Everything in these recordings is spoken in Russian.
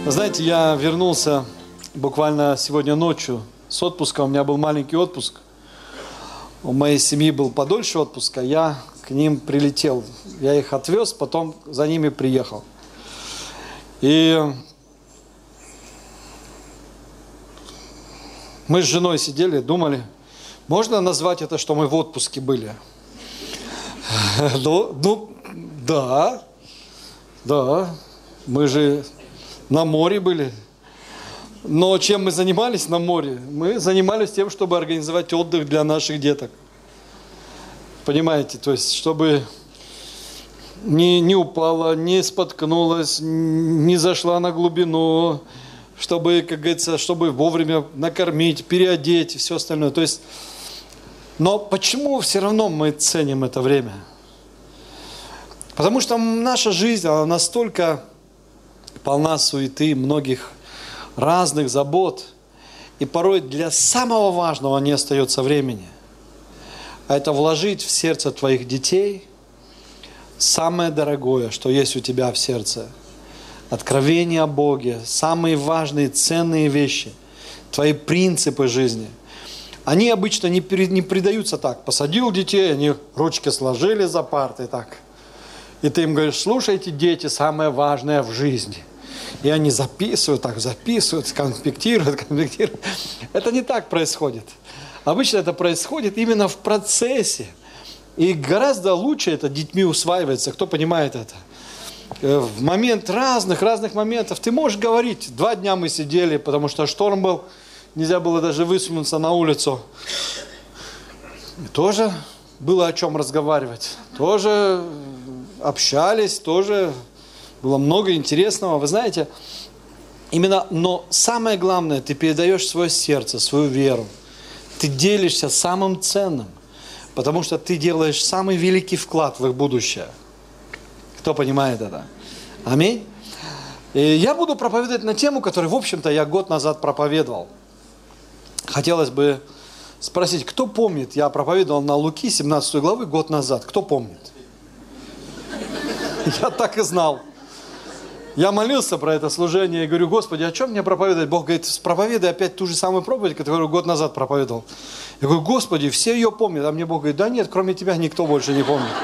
Вы знаете, я вернулся буквально сегодня ночью с отпуска. У меня был маленький отпуск. У моей семьи был подольше отпуска. Я к ним прилетел. Я их отвез, потом за ними приехал. И мы с женой сидели, думали, можно назвать это, что мы в отпуске были? Ну, да, мы же на море были. Но чем мы занимались на море? Мы занимались тем, чтобы организовать отдых для наших деток. Понимаете, то есть, чтобы не упала, не споткнулась, не зашла на глубину, чтобы, как говорится, чтобы вовремя накормить, переодеть и все остальное. То есть, но почему все равно мы ценим это время? Потому что наша жизнь, она настолько полна суеты, многих разных забот, и порой для самого важного не остается времени. А это вложить в сердце твоих детей самое дорогое, что есть у тебя в сердце. Откровение о Боге, самые важные, ценные вещи, твои принципы жизни. Они обычно не передаются так. Посадил детей, они ручки сложили за партой так. И ты им говоришь, слушайте, дети, самое важное в жизни. И они записывают, конспектируют. Это не так происходит. Обычно это происходит именно в процессе. И гораздо лучше это детьми усваивается. Кто понимает это? В момент разных моментов ты можешь говорить. 2 дня мы сидели, потому что шторм был. Нельзя было даже высунуться на улицу. И тоже было о чем разговаривать. Тоже общались, тоже было много интересного. Вы знаете, но самое главное, ты передаешь свое сердце, свою веру. Ты делишься самым ценным, потому что ты делаешь самый великий вклад в их будущее. Кто понимает это? Аминь. И я буду проповедовать на тему, которую, в общем-то, я год назад проповедовал. Хотелось бы спросить, кто помнит, я проповедовал на Луки 17 главы год назад. Кто помнит? Я так и знал. Я молился про это служение и говорю, Господи, о чем мне проповедовать? Бог говорит, проповедай опять ту же самую проповедь, которую год назад проповедовал. Я говорю, Господи, все ее помнят. А мне Бог говорит, да нет, кроме тебя никто больше не помнит.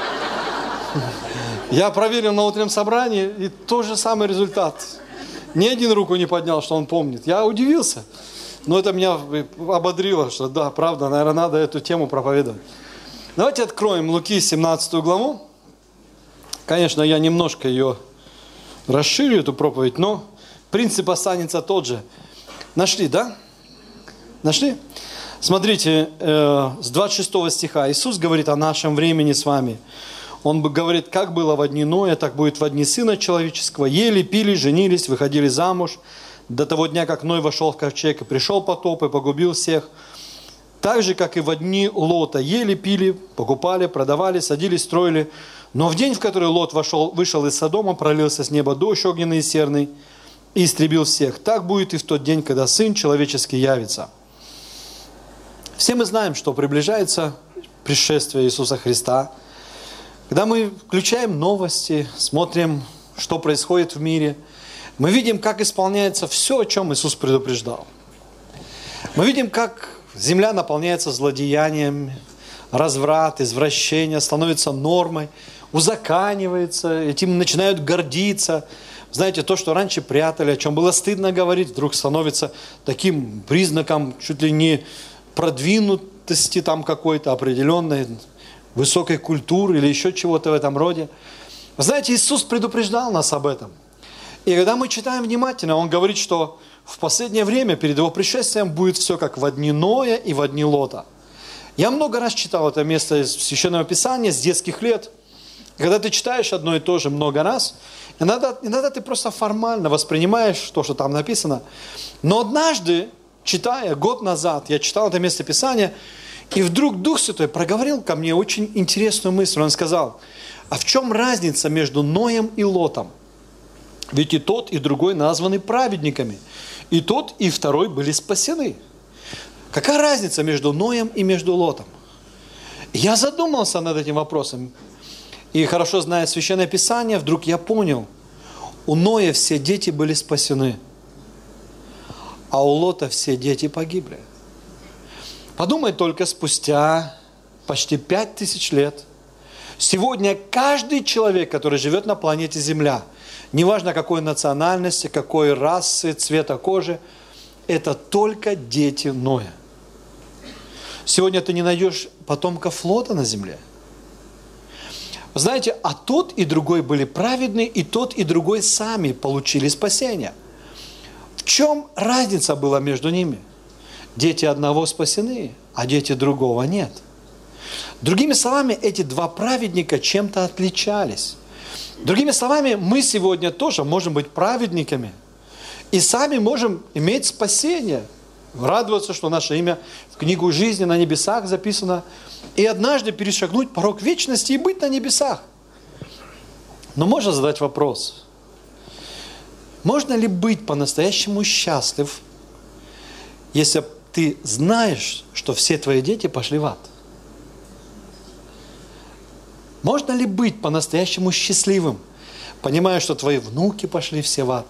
Я проверил на утреннем собрании, и тот же самый результат. Ни один руку не поднял, что он помнит. Я удивился. Но это меня ободрило, что да, правда, наверное, надо эту тему проповедовать. Давайте откроем Луки 17 главу. Конечно, я немножко ее расширю, эту проповедь, но принцип останется тот же. Нашли, да? Нашли? Смотрите, с 26 стиха Иисус говорит о нашем времени с вами. Он говорит, как было во дни Ноя, так будет во дни Сына Человеческого. Ели, пили, женились, выходили замуж. До того дня, как Ной вошел в ковчег и пришел потоп и погубил всех. Так же, как и во дни Лота. Ели, пили, покупали, продавали, садились, строили. Но в день, в который Лот вышел из Содома, пролился с неба дождь огненный и серный и истребил всех. Так будет и в тот день, когда Сын Человеческий явится. Все мы знаем, что приближается пришествие Иисуса Христа. Когда мы включаем новости, смотрим, что происходит в мире, мы видим, как исполняется все, о чем Иисус предупреждал. Мы видим, как земля наполняется злодеянием, разврат, извращение становится нормой, узаканивается, этим начинают гордиться. Знаете, то, что раньше прятали, о чем было стыдно говорить, вдруг становится таким признаком чуть ли не продвинутости там какой-то определенной, высокой культуры или еще чего-то в этом роде. Вы знаете, Иисус предупреждал нас об этом. И когда мы читаем внимательно, Он говорит, что в последнее время перед Его пришествием будет все как во дни Ноя и во дни Лота. Я много раз читал это место из Священного Писания с детских лет. Когда ты читаешь одно и то же много раз, иногда ты просто формально воспринимаешь то, что там написано. Но однажды, читая, год назад, я читал это место Писания, и вдруг Дух Святой проговорил ко мне очень интересную мысль. Он сказал, а в чем разница между Ноем и Лотом? Ведь и тот, и другой названы праведниками. И тот, и второй были спасены. Какая разница между Ноем и между Лотом? Я задумался над этим вопросом. И хорошо зная Священное Писание, вдруг я понял, у Ноя все дети были спасены. а у Лота все дети погибли. Подумай только, спустя почти 5000 лет, сегодня каждый человек, который живет на планете Земля, неважно какой национальности, какой расы, цвета кожи, это только дети Ноя. Сегодня ты не найдешь потомков Лота на земле. Знаете, а тот и другой были праведны, и тот и другой сами получили спасение. В чем разница была между ними? Дети одного спасены, а дети другого нет. Другими словами, эти два праведника чем-то отличались. Другими словами, мы сегодня тоже можем быть праведниками и сами можем иметь спасение, радоваться, что наше имя в книгу жизни на небесах записано, и однажды перешагнуть порог вечности и быть на небесах. Но можно задать вопрос: можно ли быть по-настоящему счастлив, если ты знаешь, что все твои дети пошли в ад? Можно ли быть по-настоящему счастливым, понимая, что твои внуки пошли все в ад?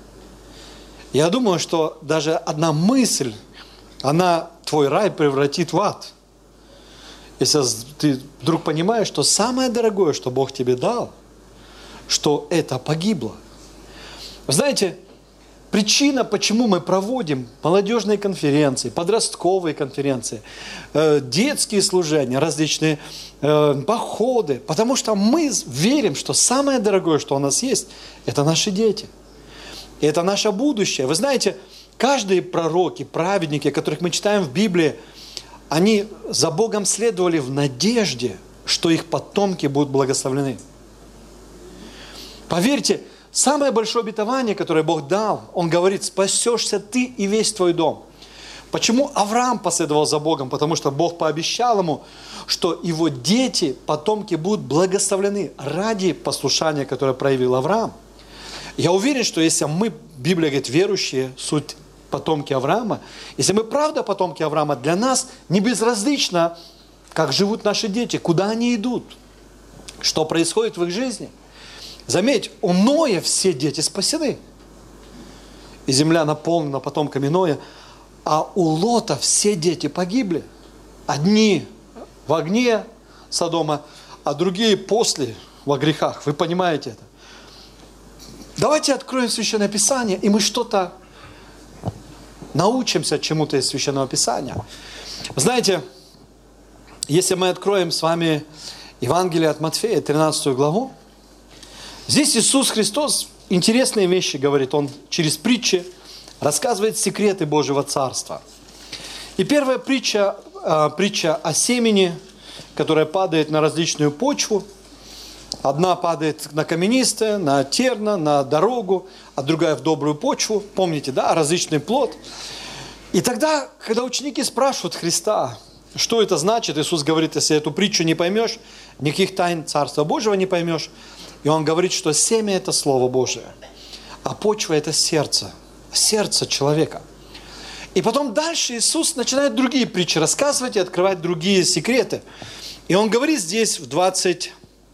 Я думаю, что даже одна мысль, она твой рай превратит в ад. Если ты вдруг понимаешь, что самое дорогое, что Бог тебе дал, что это погибло. Вы знаете, причина, почему мы проводим молодежные конференции, подростковые конференции, детские служения, различные походы, потому что мы верим, что самое дорогое, что у нас есть, это наши дети. И это наше будущее. Вы знаете, каждые пророки, праведники, которых мы читаем в Библии, они за Богом следовали в надежде, что их потомки будут благословлены. Поверьте, самое большое обетование, которое Бог дал, Он говорит: спасешься ты и весь твой дом. Почему Авраам последовал за Богом? Потому что Бог пообещал ему, что его дети, потомки будут благословлены ради послушания, которое проявил Авраам. Я уверен, что если мы, Библия говорит, верующие, суть потомки Авраама, если мы правда потомки Авраама, для нас не безразлично, как живут наши дети, куда они идут, что происходит в их жизни. Заметь, у Ноя все дети спасены. И земля наполнена потомками Ноя, а у Лота все дети погибли. Одни в огне Содома, а другие после, во грехах. Вы понимаете это? Давайте откроем Священное Писание, и мы что-то научимся чему-то из Священного Писания. Знаете, если мы откроем с вами Евангелие от Матфея, 13 главу, здесь Иисус Христос интересные вещи говорит. Он через притчи рассказывает секреты Божьего Царства. И первая притча, притча о семени, которая падает на различную почву. Одна падает на каменистое, на терна, на дорогу, а другая в добрую почву. Помните, да, различный плод. И тогда, когда ученики спрашивают Христа, что это значит, Иисус говорит: если эту притчу не поймешь, никаких тайн Царства Божьего не поймешь. И Он говорит, что семя – это Слово Божие, а почва – это сердце человека. И потом дальше Иисус начинает другие притчи рассказывать и открывать другие секреты. И Он говорит здесь в 24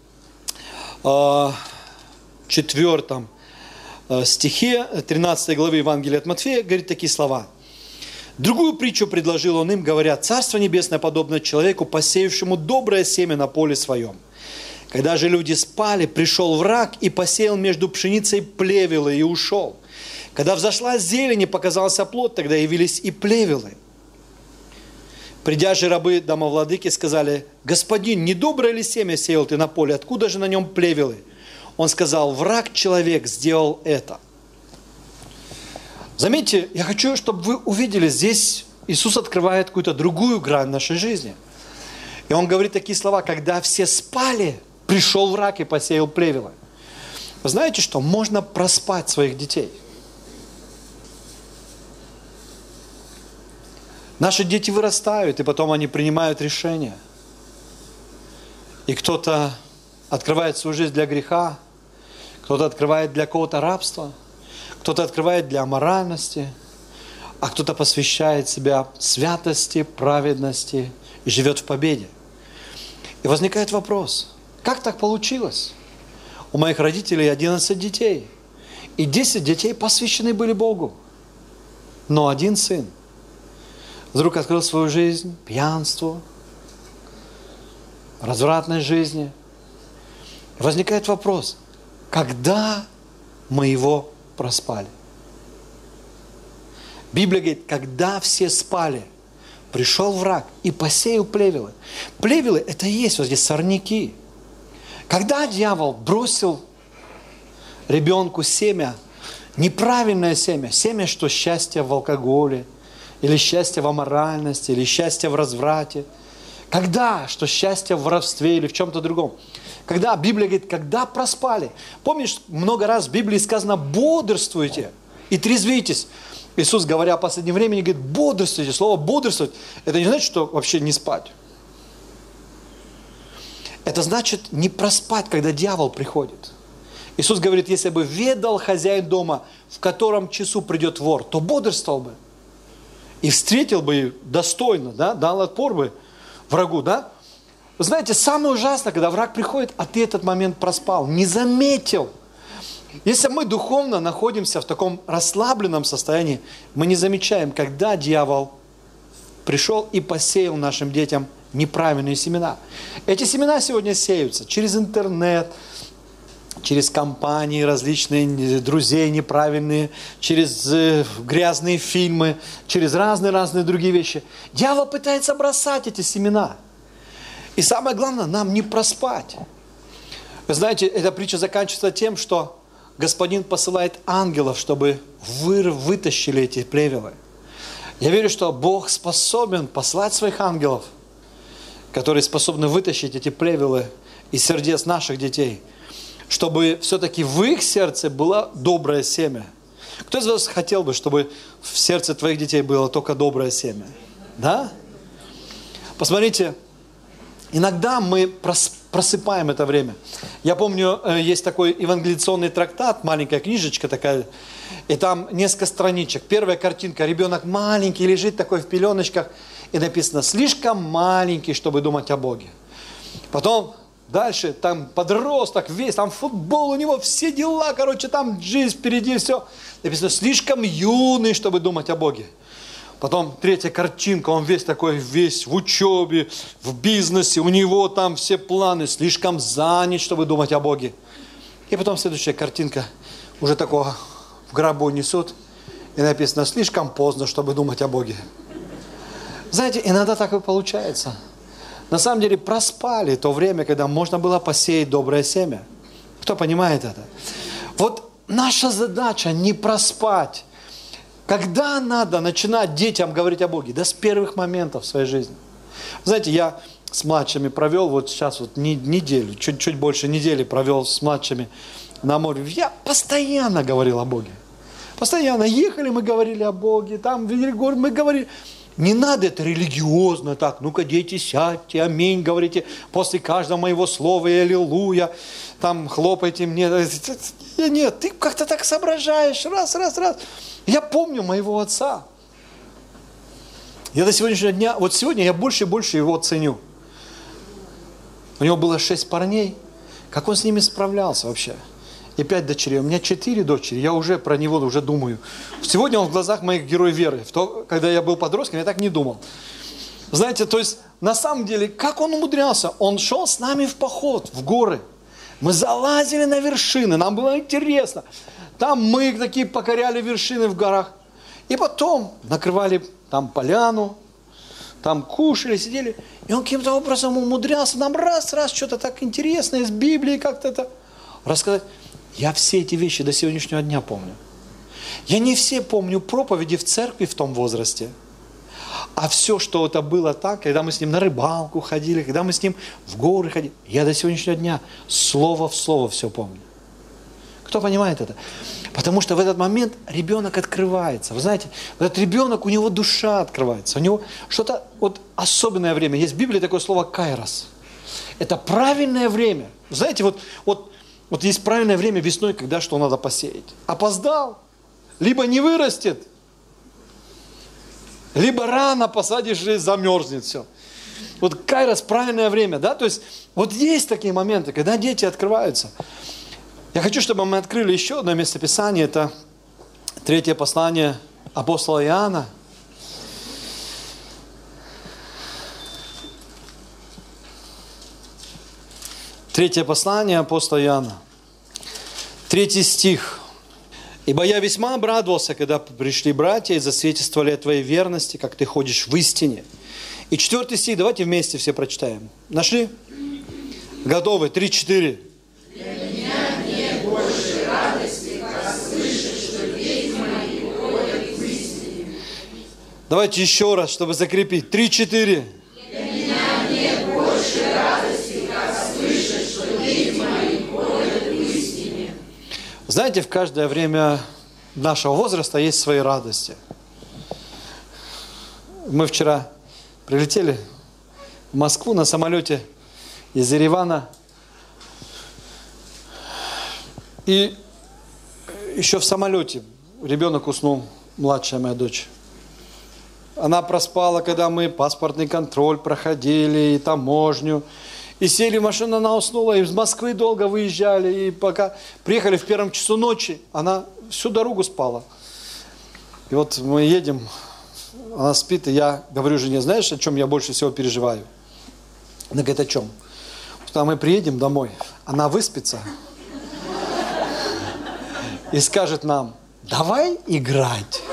стихе 13 главы Евангелия от Матфея, говорит такие слова. Другую притчу предложил Он им, говоря: «Царство небесное подобно человеку, посеявшему доброе семя на поле своем. Когда же люди спали, пришел враг и посеял между пшеницей плевелы и ушел. Когда взошла зелень и показался плод, тогда явились и плевелы. Придя же рабы домовладыки, сказали: Господин, недоброе ли семя сеял ты на поле? Откуда же на нем плевелы? Он сказал: враг человек сделал это». Заметьте, я хочу, чтобы вы увидели, здесь Иисус открывает какую-то другую грань нашей жизни. И Он говорит такие слова: когда все спали, пришел враг и посеял плевелы. Вы знаете, что можно проспать своих детей? Наши дети вырастают, и потом они принимают решения. И кто-то открывает свою жизнь для греха, кто-то открывает для какого-то рабства, кто-то открывает для аморальности, а кто-то посвящает себя святости, праведности и живет в победе. И возникает вопрос: как так получилось? У моих родителей 11 детей, и 10 детей посвящены были Богу. Но один сын вдруг открыл свою жизнь пьянству, развратной жизни. Возникает вопрос, когда мы его проспали? Библия говорит, когда все спали, пришел враг и посеял плевелы. Плевелы – это и есть вот здесь сорняки. Когда дьявол бросил ребенку семя, неправильное семя, семя, что счастье в алкоголе, или счастье в аморальности, или счастье в разврате, когда, что счастье в воровстве или в чем-то другом. Когда, Библия говорит, когда проспали. Помнишь, много раз в Библии сказано, бодрствуйте и трезвитесь. Иисус, говоря о последнем времени, говорит, бодрствуйте. Слово бодрствовать, это не значит, что вообще не спать. Это значит не проспать, когда дьявол приходит. Иисус говорит, если бы ведал хозяин дома, в котором часу придет вор, то бодрствовал бы. И встретил бы достойно, да, дал отпор бы врагу, да? Вы знаете, самое ужасное, когда враг приходит, а ты этот момент проспал, не заметил. Если мы духовно находимся в таком расслабленном состоянии, мы не замечаем, когда дьявол пришел и посеял нашим детям неправильные семена. Эти семена сегодня сеются через интернет, через компании различные, друзей неправильные, через грязные фильмы, через разные другие вещи. Дьявол пытается бросать эти семена. И самое главное, нам не проспать. Вы знаете, эта притча заканчивается тем, что Господин посылает ангелов, чтобы вытащили эти плевелы. Я верю, что Бог способен послать своих ангелов, которые способны вытащить эти плевелы из сердец наших детей, чтобы все-таки в их сердце было доброе семя. Кто из вас хотел бы, чтобы в сердце твоих детей было только доброе семя? Да? Посмотрите, иногда мы просыпаем это время. Я помню, есть такой евангелиционный трактат, маленькая книжечка такая, и там несколько страничек. Первая картинка, ребенок маленький, лежит такой в пеленочках, и написано, слишком маленький, чтобы думать о Боге. Потом дальше, там подросток весь, там футбол у него, все дела, короче, там жизнь впереди, все. Написано, слишком юный, чтобы думать о Боге. Потом третья картинка, он весь такой, весь в учебе, в бизнесе, у него там все планы, слишком занят, чтобы думать о Боге. И потом следующая картинка, уже такого в гробу несут, и написано, слишком поздно, чтобы думать о Боге. Знаете, иногда так и получается. На самом деле проспали то время, когда можно было посеять доброе семя. Кто понимает это? Вот наша задача не проспать. Когда надо начинать детям говорить о Боге? Да с первых моментов в своей жизни. Знаете, я с младшими провел, вот сейчас вот неделю, чуть больше недели провел с младшими на море. Я постоянно говорил о Боге. Постоянно ехали, мы говорили о Боге, там видели город, мы говорили. Не надо это религиозно так, ну-ка, дети, сядьте, аминь, говорите, после каждого моего слова, и аллилуйя, там хлопайте мне. Нет, ты как-то так соображаешь, раз. Я помню моего отца. Я до сегодняшнего дня, вот сегодня я больше и больше его ценю. У него было 6 парней, как он с ними справлялся вообще. И 5 дочерей. У меня 4 дочери, я уже про него уже думаю. Сегодня он в глазах моих герой веры. Когда я был подростком, я так не думал. Знаете, то есть, на самом деле, как он умудрялся? Он шел с нами в поход, в горы. Мы залазили на вершины, нам было интересно. Там мы такие покоряли вершины в горах. И потом накрывали там поляну, там кушали, сидели. И он каким-то образом умудрялся нам раз что-то так интересное из Библии как-то это рассказать. Я все эти вещи до сегодняшнего дня помню. Я не все помню проповеди в церкви в том возрасте. А все, что это было так, когда мы с ним на рыбалку ходили, когда мы с ним в горы ходили, я до сегодняшнего дня слово в слово все помню. Кто понимает это? Потому что в этот момент ребенок открывается. Вы знаете, этот ребенок, у него душа открывается. У него что-то вот особенное время. Есть в Библии такое слово «кайрос». Это правильное время. Знаете, вот есть правильное время весной, когда что надо посеять. Опоздал, либо не вырастет, либо рано посадишь и замерзнет все. Вот кайрос, правильное время, да? То есть вот есть такие моменты, когда дети открываются. Я хочу, чтобы мы открыли еще одно местописание. Это 3 послание апостола Иоанна. Третье послание апостола Иоанна. 3 стих. «Ибо я весьма обрадовался, когда пришли братья и засвидетельствовали о твоей верности, как ты ходишь в истине». И 4 стих, давайте вместе все прочитаем. Нашли? Готовы? 3-4. Для меня нет больше радости, как слышать, что дети мои ходят в истине. Давайте еще раз, чтобы закрепить. 3-4. Для меня нет больше радости, как слышать, что дети мои ходят в истине. Знаете, в каждое время нашего возраста есть свои радости. Мы вчера прилетели в Москву на самолете из Еревана. И еще в самолете ребенок уснул, младшая моя дочь. Она проспала, когда мы паспортный контроль проходили, и таможню. И сели в машину, она уснула, и из Москвы долго выезжали. И пока приехали в 1 часу ночи, она всю дорогу спала. И вот мы едем, она спит, и я говорю жене, знаешь, о чем я больше всего переживаю? Она говорит, о чем? Когда мы приедем домой, она выспится и скажет нам, давай играть.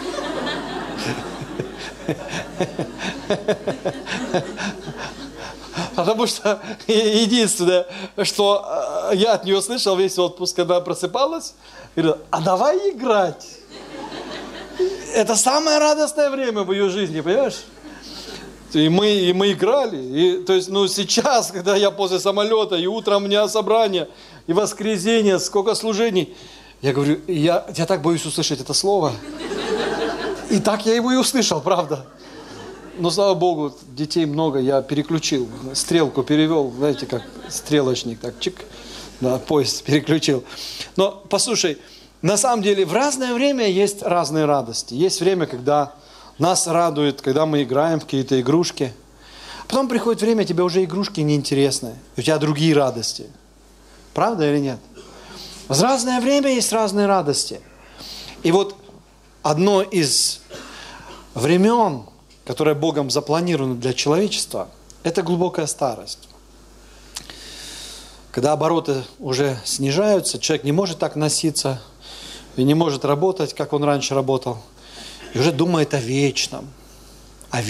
Потому что единственное, что я от нее слышал весь отпуск, когда она просыпалась, говорила, а давай играть. Это самое радостное время в ее жизни, понимаешь? И мы играли. И, то есть, сейчас, когда я после самолета, и утром у меня собрание, и воскресенье, сколько служений, я говорю, я так боюсь услышать это слово. И так я его и услышал, правда. Но, слава Богу, детей много, я переключил, стрелку перевел, знаете, как стрелочник, так чик, да, поезд переключил. Но, послушай, на самом деле, в разное время есть разные радости. Есть время, когда нас радует, когда мы играем в какие-то игрушки. Потом приходит время, тебе уже игрушки неинтересны, у тебя другие радости. Правда или нет? В разное время есть разные радости. И вот одно из времен, которое Богом запланировано для человечества, это глубокая старость. Когда обороты уже снижаются, человек не может так носиться и не может работать, как он раньше работал. И уже думает о вечном, о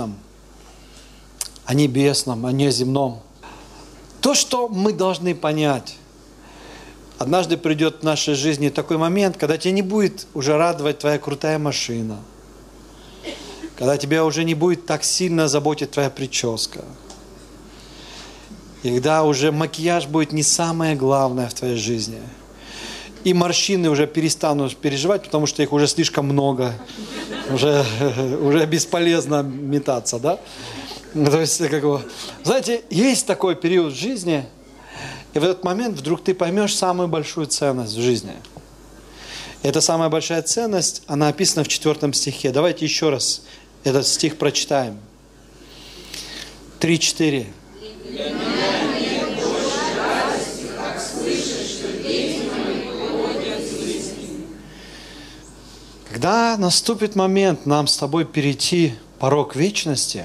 небесном, о неземном. То, что мы должны понять, однажды придет в нашей жизни такой момент, когда тебя не будет уже радовать твоя крутая машина, когда тебя уже не будет так сильно заботить твоя прическа, и когда уже макияж будет не самое главное в твоей жизни. И морщины уже перестанут переживать, потому что их уже слишком много. Уже бесполезно метаться, да? То есть, знаете, есть такой период в жизни, и в этот момент вдруг ты поймешь самую большую ценность в жизни. Эта самая большая ценность, она описана в 4 стихе. Давайте еще раз этот стих прочитаем. 3-4. Когда наступит момент нам с тобой перейти порог вечности,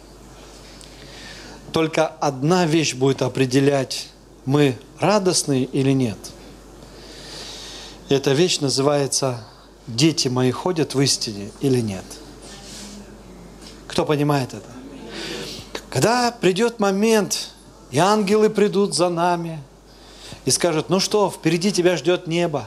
только одна вещь будет определять, мы радостны или нет. Эта вещь называется «Дети мои ходят в истине или нет». Кто понимает это? Когда придет момент, и ангелы придут за нами и скажут, ну что, впереди тебя ждет небо.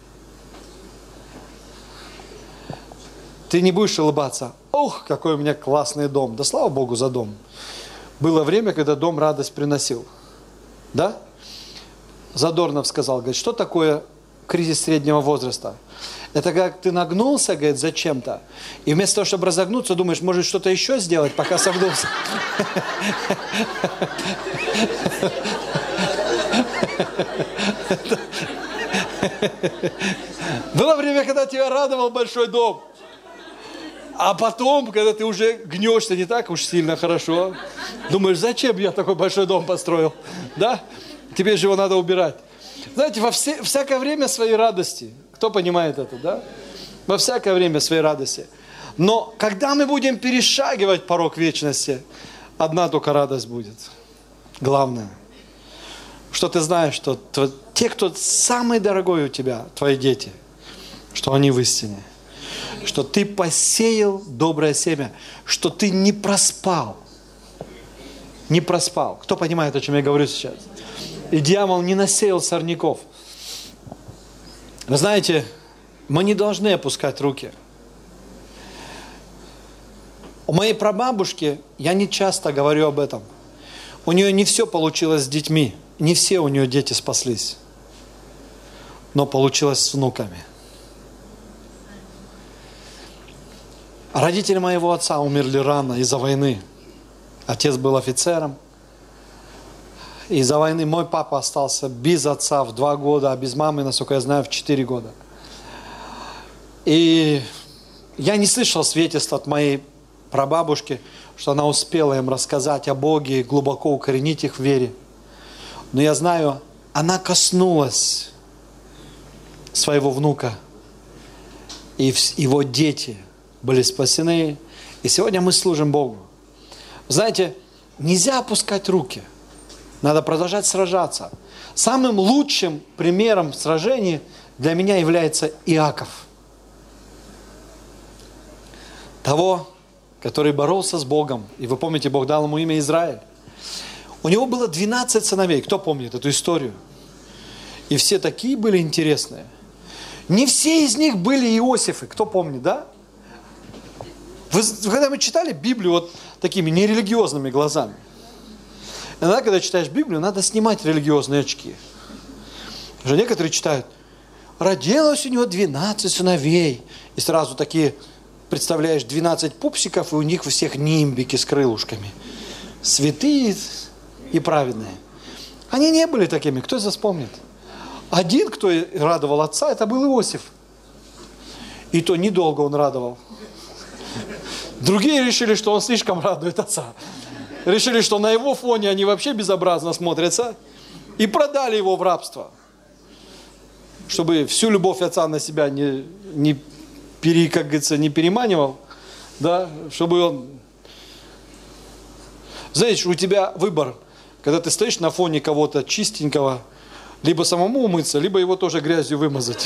Ты не будешь улыбаться. Ох, какой у меня классный дом. Да слава Богу за дом. Было время, когда дом радость приносил. Да? Задорнов сказал, говорит, что такое кризис среднего возраста? Это как ты нагнулся, говорит, зачем-то. И вместо того, чтобы разогнуться, думаешь, может что-то еще сделать, пока согнулся. Было время, когда тебя радовал большой дом. А потом, когда ты уже гнешься не так уж сильно хорошо, думаешь, зачем я такой большой дом построил? Да? Тебе же его надо убирать. Знаете, во всякое время свои радости. Кто понимает это, да? Во всякое время своей радости. Но когда мы будем перешагивать порог вечности, одна только радость будет. Главное, что ты знаешь, что те, кто самый дорогой у тебя, твои дети, что они в истине. Что ты посеял доброе семя, что ты не проспал. Не проспал. Кто понимает, о чем я говорю сейчас? И дьявол не насеял сорняков. Вы знаете, мы не должны опускать руки. У моей прабабушки, я не часто говорю об этом, у нее не все получилось с детьми, не все у нее дети спаслись, но получилось с внуками. Родители моего отца умерли рано из-за войны. Отец был офицером. Из-за войны мой папа остался без отца в 2 года, а без мамы, насколько я знаю, в 4 года. И я не слышал свидетельств от моей прабабушки, что она успела им рассказать о Боге, глубоко укоренить их в вере. Но я знаю, она коснулась своего внука, и его дети были спасены. И сегодня мы служим Богу. Знаете, нельзя опускать руки. Надо продолжать сражаться. Самым лучшим примером в сражении для меня является Иаков. Того, который боролся с Богом. И вы помните, Бог дал ему имя Израиль. У него было 12 сыновей. Кто помнит эту историю? И все такие были интересные. Не все из них были Иосифы. Кто помнит, да? Вы когда мы читали Библию вот такими нерелигиозными глазами, иногда, когда читаешь Библию, надо снимать религиозные очки. Уже некоторые читают, родилось у него 12 сыновей. И сразу такие, представляешь, 12 пупсиков, и у них у всех нимбики с крылышками. Святые и праведные. Они не были такими, кто это вспомнит? Один, кто радовал отца, это был Иосиф. И то недолго он радовал. Другие решили, что он слишком радует отца. Решили, что на его фоне они вообще безобразно смотрятся. И продали его в рабство. Чтобы всю любовь отца на себя не переманивал. Да, чтобы он... Знаешь, у тебя выбор. Когда ты стоишь на фоне кого-то чистенького, либо самому умыться, либо его тоже грязью вымазать.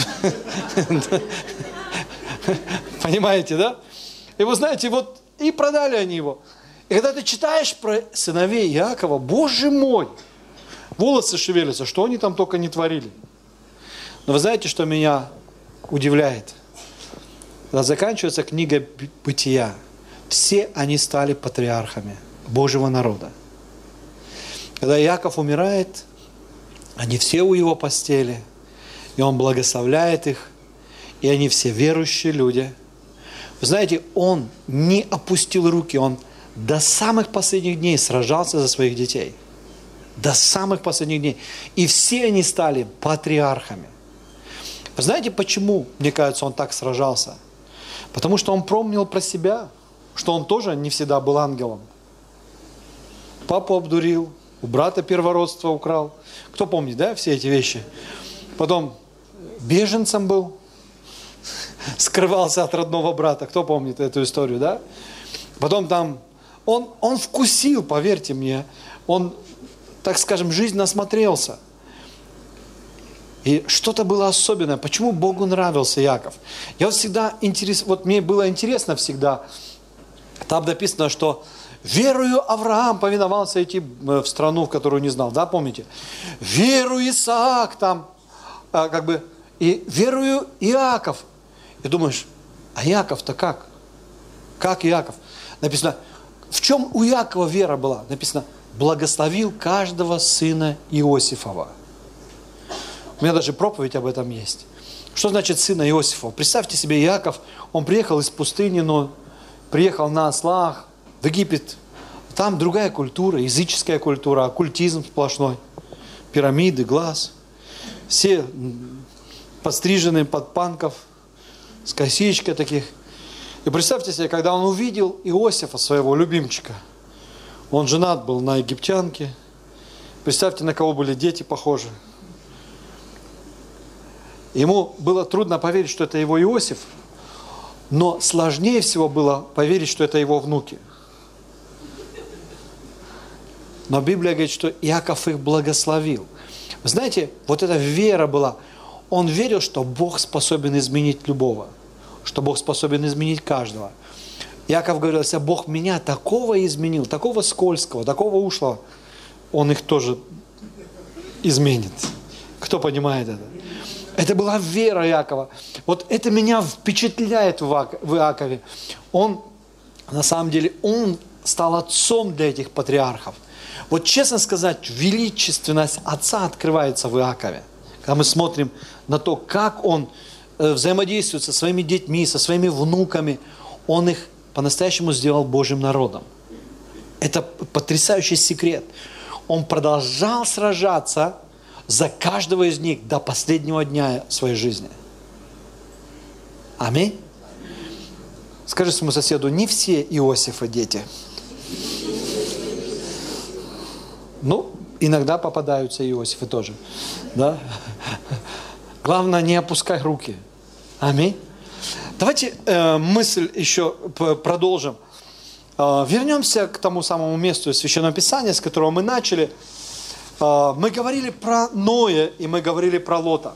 Понимаете, да? И вы знаете, вот и продали они его. И когда ты читаешь про сыновей Иакова, Боже мой, волосы шевелятся, что они там только не творили. Но вы знаете, что меня удивляет? Когда заканчивается книга Бытия, все они стали патриархами Божьего народа. Когда Иаков умирает, они все у его постели, и он благословляет их, и они все верующие люди. Вы знаете, он не опустил руки, он до самых последних дней сражался за своих детей. До самых последних дней. И все они стали патриархами. Вы знаете, почему, мне кажется, он так сражался? Потому что он помнил про себя, что он тоже не всегда был ангелом. Папу обдурил, у брата первородство украл. Кто помнит, да, все эти вещи? Потом беженцем был. Скрывался от родного брата. Кто помнит эту историю, да? Потом там, он вкусил, поверьте мне, он, так скажем, жизнь насмотрелся. И что-то было особенное. Почему Богу нравился Иаков? Я вот всегда, мне было интересно всегда, там написано, что верою Авраам повиновался идти в страну, в которую не знал, да, помните? Верою Исаак там, и верою Иаков. И думаешь, а Иаков-то как? Как Иаков? Написано, в чем у Иакова вера была? Написано, благословил каждого сына Иосифова. У меня даже проповедь об этом есть. Что значит сына Иосифова? Представьте себе, Иаков, он приехал из пустыни, но приехал на ослах в Египет. Там другая культура, языческая культура, оккультизм сплошной. Пирамиды, глаз. Все подстрижены под панков, с косичкой таких. И представьте себе, когда он увидел Иосифа, своего любимчика, он женат был на египтянке. Представьте, на кого были дети похожи. Ему было трудно поверить, что это его Иосиф. Но сложнее всего было поверить, что это его внуки. Но Библия говорит, что Иаков их благословил. Вы знаете, вот эта вера была. Он верил, что Бог способен изменить любого. Что Бог способен изменить каждого. Иаков говорил, если Бог меня такого изменил, такого скользкого, такого ушлого, Он их тоже изменит. Кто понимает это? Это была вера Иакова. Вот это меня впечатляет в Иакове. Он, на самом деле, он стал отцом для этих патриархов. Вот честно сказать, величественность отца открывается в Иакове. Когда мы смотрим на то, как он взаимодействует со своими детьми, со своими внуками, он их по-настоящему сделал Божьим народом. Это потрясающий секрет. Он продолжал сражаться за каждого из них до последнего дня своей жизни. Аминь. Скажи своему соседу, не все Иосифа дети. Ну, иногда попадаются Иосифы тоже. Да? Главное, не опускай руки. Аминь. Давайте мысль еще продолжим. Вернемся к тому самому месту из Священного Писания, с которого мы начали. Мы говорили про Ноя и мы говорили про Лота.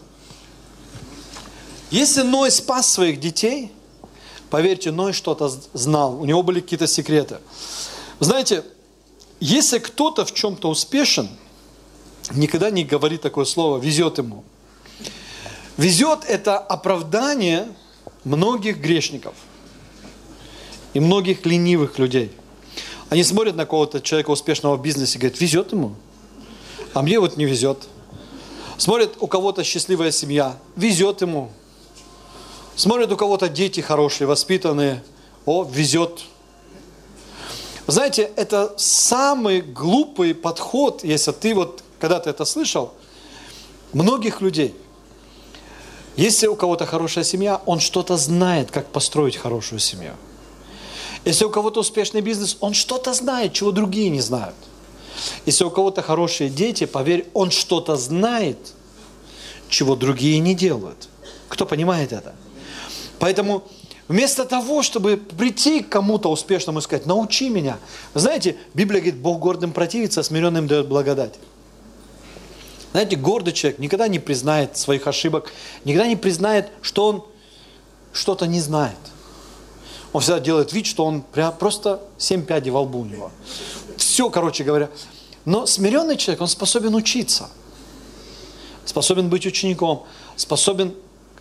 Если Ной спас своих детей, поверьте, Ной что-то знал, у него были какие-то секреты. Знаете, если кто-то в чем-то успешен, никогда не говорит такое слово «везет ему». Везет – это оправдание многих грешников и многих ленивых людей. Они смотрят на какого-то человека успешного в бизнесе и говорят, везет ему, а мне вот не везет. Смотрят, у кого-то счастливая семья, везет ему. Смотрят, у кого-то дети хорошие, воспитанные, о, везет. Знаете, это самый глупый подход, если ты вот когда-то это слышал, многих людей. Если у кого-то хорошая семья, он что-то знает, как построить хорошую семью. Если у кого-то успешный бизнес, он что-то знает, чего другие не знают. Если у кого-то хорошие дети, поверь, он что-то знает, чего другие не делают. Кто понимает это? Поэтому вместо того, чтобы прийти к кому-то успешному и сказать, научи меня. Вы знаете, Библия говорит, Бог гордым противится, а смиренным дает благодать. Знаете, гордый человек никогда не признает своих ошибок, никогда не признает, что он что-то не знает. Он всегда делает вид, что он просто 7 пядей во лбу у него. Все, короче говоря. Но смиренный человек, он способен учиться. Способен быть учеником. Способен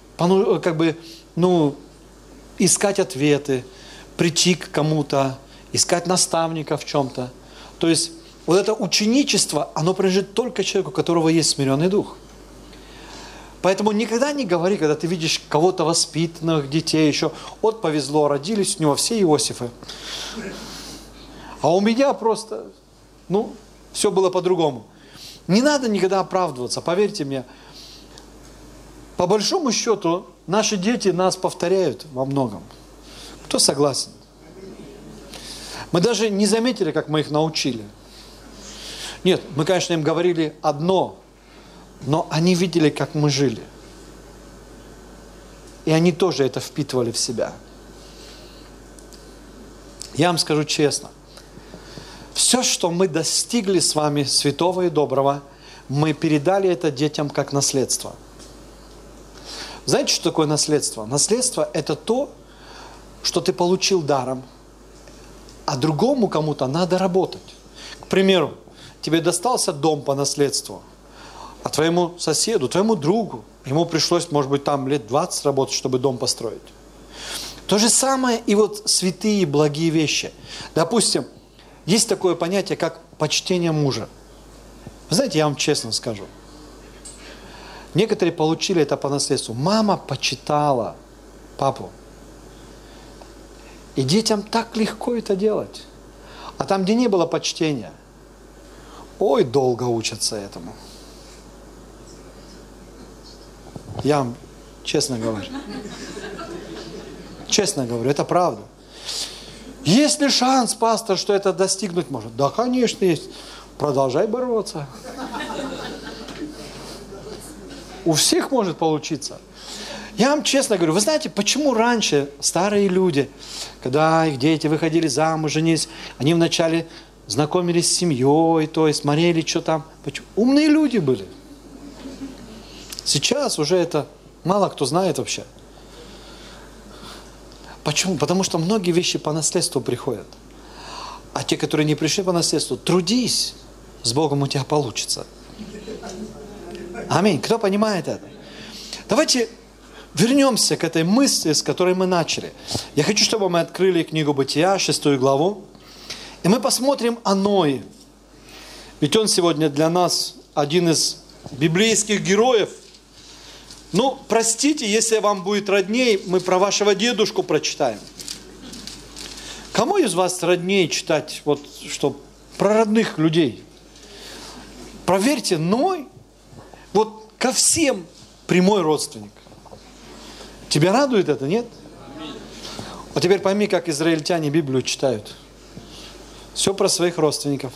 искать ответы, прийти к кому-то, искать наставника в чем-то. То есть вот это ученичество, оно принадлежит только человеку, у которого есть смиренный дух. Поэтому никогда не говори, когда ты видишь кого-то воспитанных, детей еще, вот повезло, родились у него все Иосифы. А у меня просто, все было по-другому. Не надо никогда оправдываться, поверьте мне. По большому счету, наши дети нас повторяют во многом. Кто согласен? Мы даже не заметили, как мы их научили. Нет, мы, конечно, им говорили одно, но они видели, как мы жили. И они тоже это впитывали в себя. Я вам скажу честно. Все, что мы достигли с вами святого и доброго, мы передали это детям как наследство. Знаете, что такое наследство? Наследство – это то, что ты получил даром, а другому кому-то надо работать. К примеру, тебе достался дом по наследству, а твоему соседу, твоему другу, ему пришлось, может быть, там лет 20 работать, чтобы дом построить. То же самое и вот святые, благие вещи. Допустим, есть такое понятие, как почтение мужа. Вы знаете, я вам честно скажу. Некоторые получили это по наследству. Мама почитала папу. И детям так легко это делать. А там, где не было почтения, ой, долго учатся этому. Я вам честно говорю. Честно говорю, это правда. Есть ли шанс, пастор, что это достигнуть может? Да, конечно, есть. Продолжай бороться. У всех может получиться. Я вам честно говорю, вы знаете, почему раньше старые люди, когда их дети выходили замуж, женились, они вначале знакомились с семьей, то есть смотрели, что там. Почему? Умные люди были. Сейчас уже это мало кто знает вообще. Почему? Потому что многие вещи по наследству приходят. А те, которые не пришли по наследству, трудись, с Богом у тебя получится. Аминь. Кто понимает это? Давайте вернемся к этой мысли, с которой мы начали. Я хочу, чтобы мы открыли книгу Бытия, 6 главу, и мы посмотрим о Ное. Ведь он сегодня для нас один из библейских героев. Ну, простите, если вам будет родней, мы про вашего дедушку прочитаем. Кому из вас роднее читать, вот, что про родных людей? Проверьте, Ной, вот ко всем прямой родственник. Тебя радует это, нет? Вот теперь пойми, как израильтяне Библию читают. Все про своих родственников.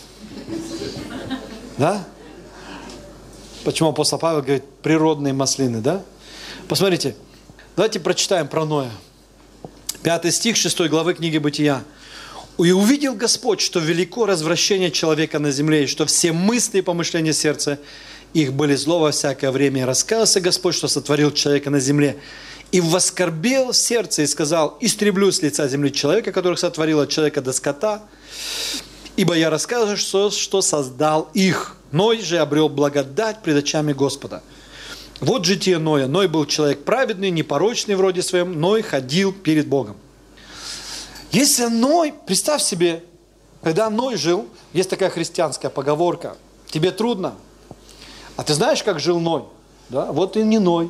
Да? Почему апостол Павел говорит природные маслины, да? Посмотрите, давайте прочитаем про Ноя. 5 стих 6 главы книги Бытия. «И увидел Господь, что велико развращение человека на земле, и что все мысли и помышления сердца их были зло во всякое время. И раскаялся Господь, что сотворил человека на земле. И воскорбел в сердце и сказал: истреблю с лица земли человека, которых сотворил, от человека до скота. Ибо я раскаялся, что создал их. Ной же обрел благодать пред очами Господа». Вот житие Ноя. Ной был человек праведный, непорочный в роде своем. Ной ходил перед Богом. Если Ной, представь себе, когда Ной жил, есть такая христианская поговорка: тебе трудно, а ты знаешь, как жил Ной? Да? Вот и не Ной.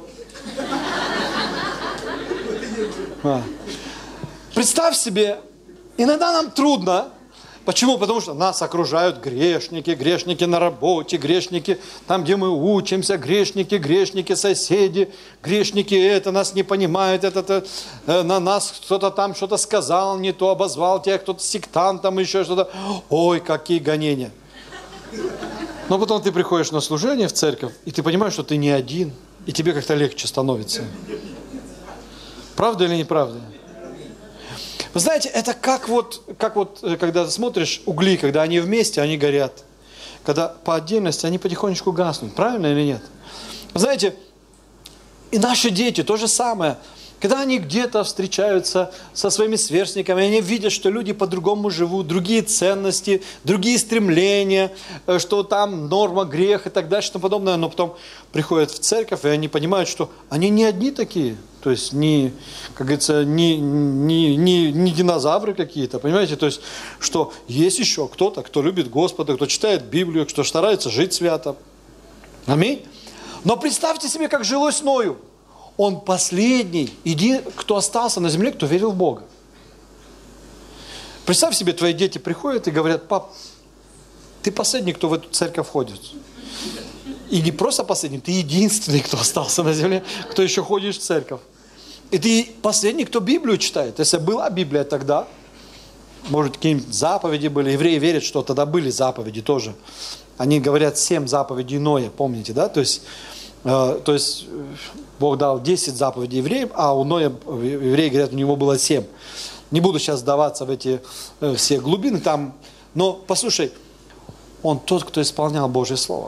Представь себе, иногда нам трудно. Почему? Потому что нас окружают грешники, грешники на работе, грешники там, где мы учимся, грешники, соседи, грешники это, нас не понимают, на нас кто-то там что-то сказал, не то обозвал тебя, кто-то сектантом, еще что-то. Ой, какие гонения. Но потом ты приходишь на служение в церковь, и ты понимаешь, что ты не один, и тебе как-то легче становится. Правда или неправда? Вы знаете, это как вот, когда ты смотришь угли, когда они вместе, они горят. Когда по отдельности, они потихонечку гаснут. Правильно или нет? Вы знаете, и наши дети то же самое. Когда они где-то встречаются со своими сверстниками, они видят, что люди по-другому живут, другие ценности, другие стремления, что там норма, грех и так дальше и тому подобное. Но потом приходят в церковь, и они понимают, что они не одни такие. То есть, не, как говорится, не динозавры какие-то, понимаете? То есть, что есть еще кто-то, кто любит Господа, кто читает Библию, кто старается жить свято. Аминь. Но представьте себе, как жилось Ною. Он последний, кто остался на земле, кто верил в Бога. Представь себе, твои дети приходят и говорят: пап, ты последний, кто в эту церковь ходит. И не просто последний, ты единственный, кто остался на земле, кто еще ходит в церковь. И ты последний, кто Библию читает. Если была Библия тогда, может, какие-нибудь заповеди были. Евреи верят, что тогда были заповеди тоже. Они говорят 7 заповедей Ноя, помните, да? То есть Бог дал 10 заповедей евреям, а у Ноя, евреи говорят, у него было 7. Не буду сейчас вдаваться в эти все глубины там. Но послушай, он тот, кто исполнял Божье Слово.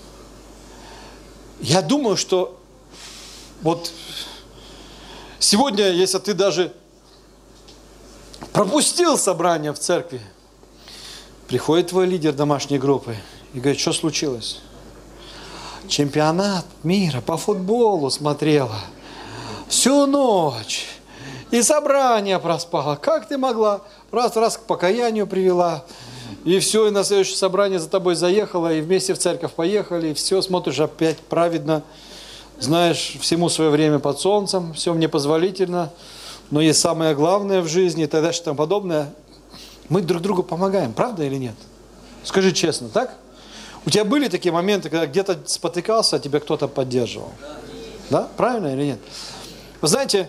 Я думаю, что вот сегодня, если ты даже пропустил собрание в церкви, приходит твой лидер домашней группы и говорит: что случилось? Чемпионат мира по футболу смотрела всю ночь. И собрание проспала. Как ты могла? Раз к покаянию привела. И все, и на следующее собрание за тобой заехала, и вместе в церковь поехали, и все, смотришь, опять праведно. Знаешь, всему свое время под солнцем, все мне позволительно. Но есть самое главное в жизни, и так дальше, и тому подобное. Мы друг другу помогаем, правда или нет? Скажи честно, так? У тебя были такие моменты, когда где-то спотыкался, а тебя кто-то поддерживал? Да? Правильно или нет? Вы знаете,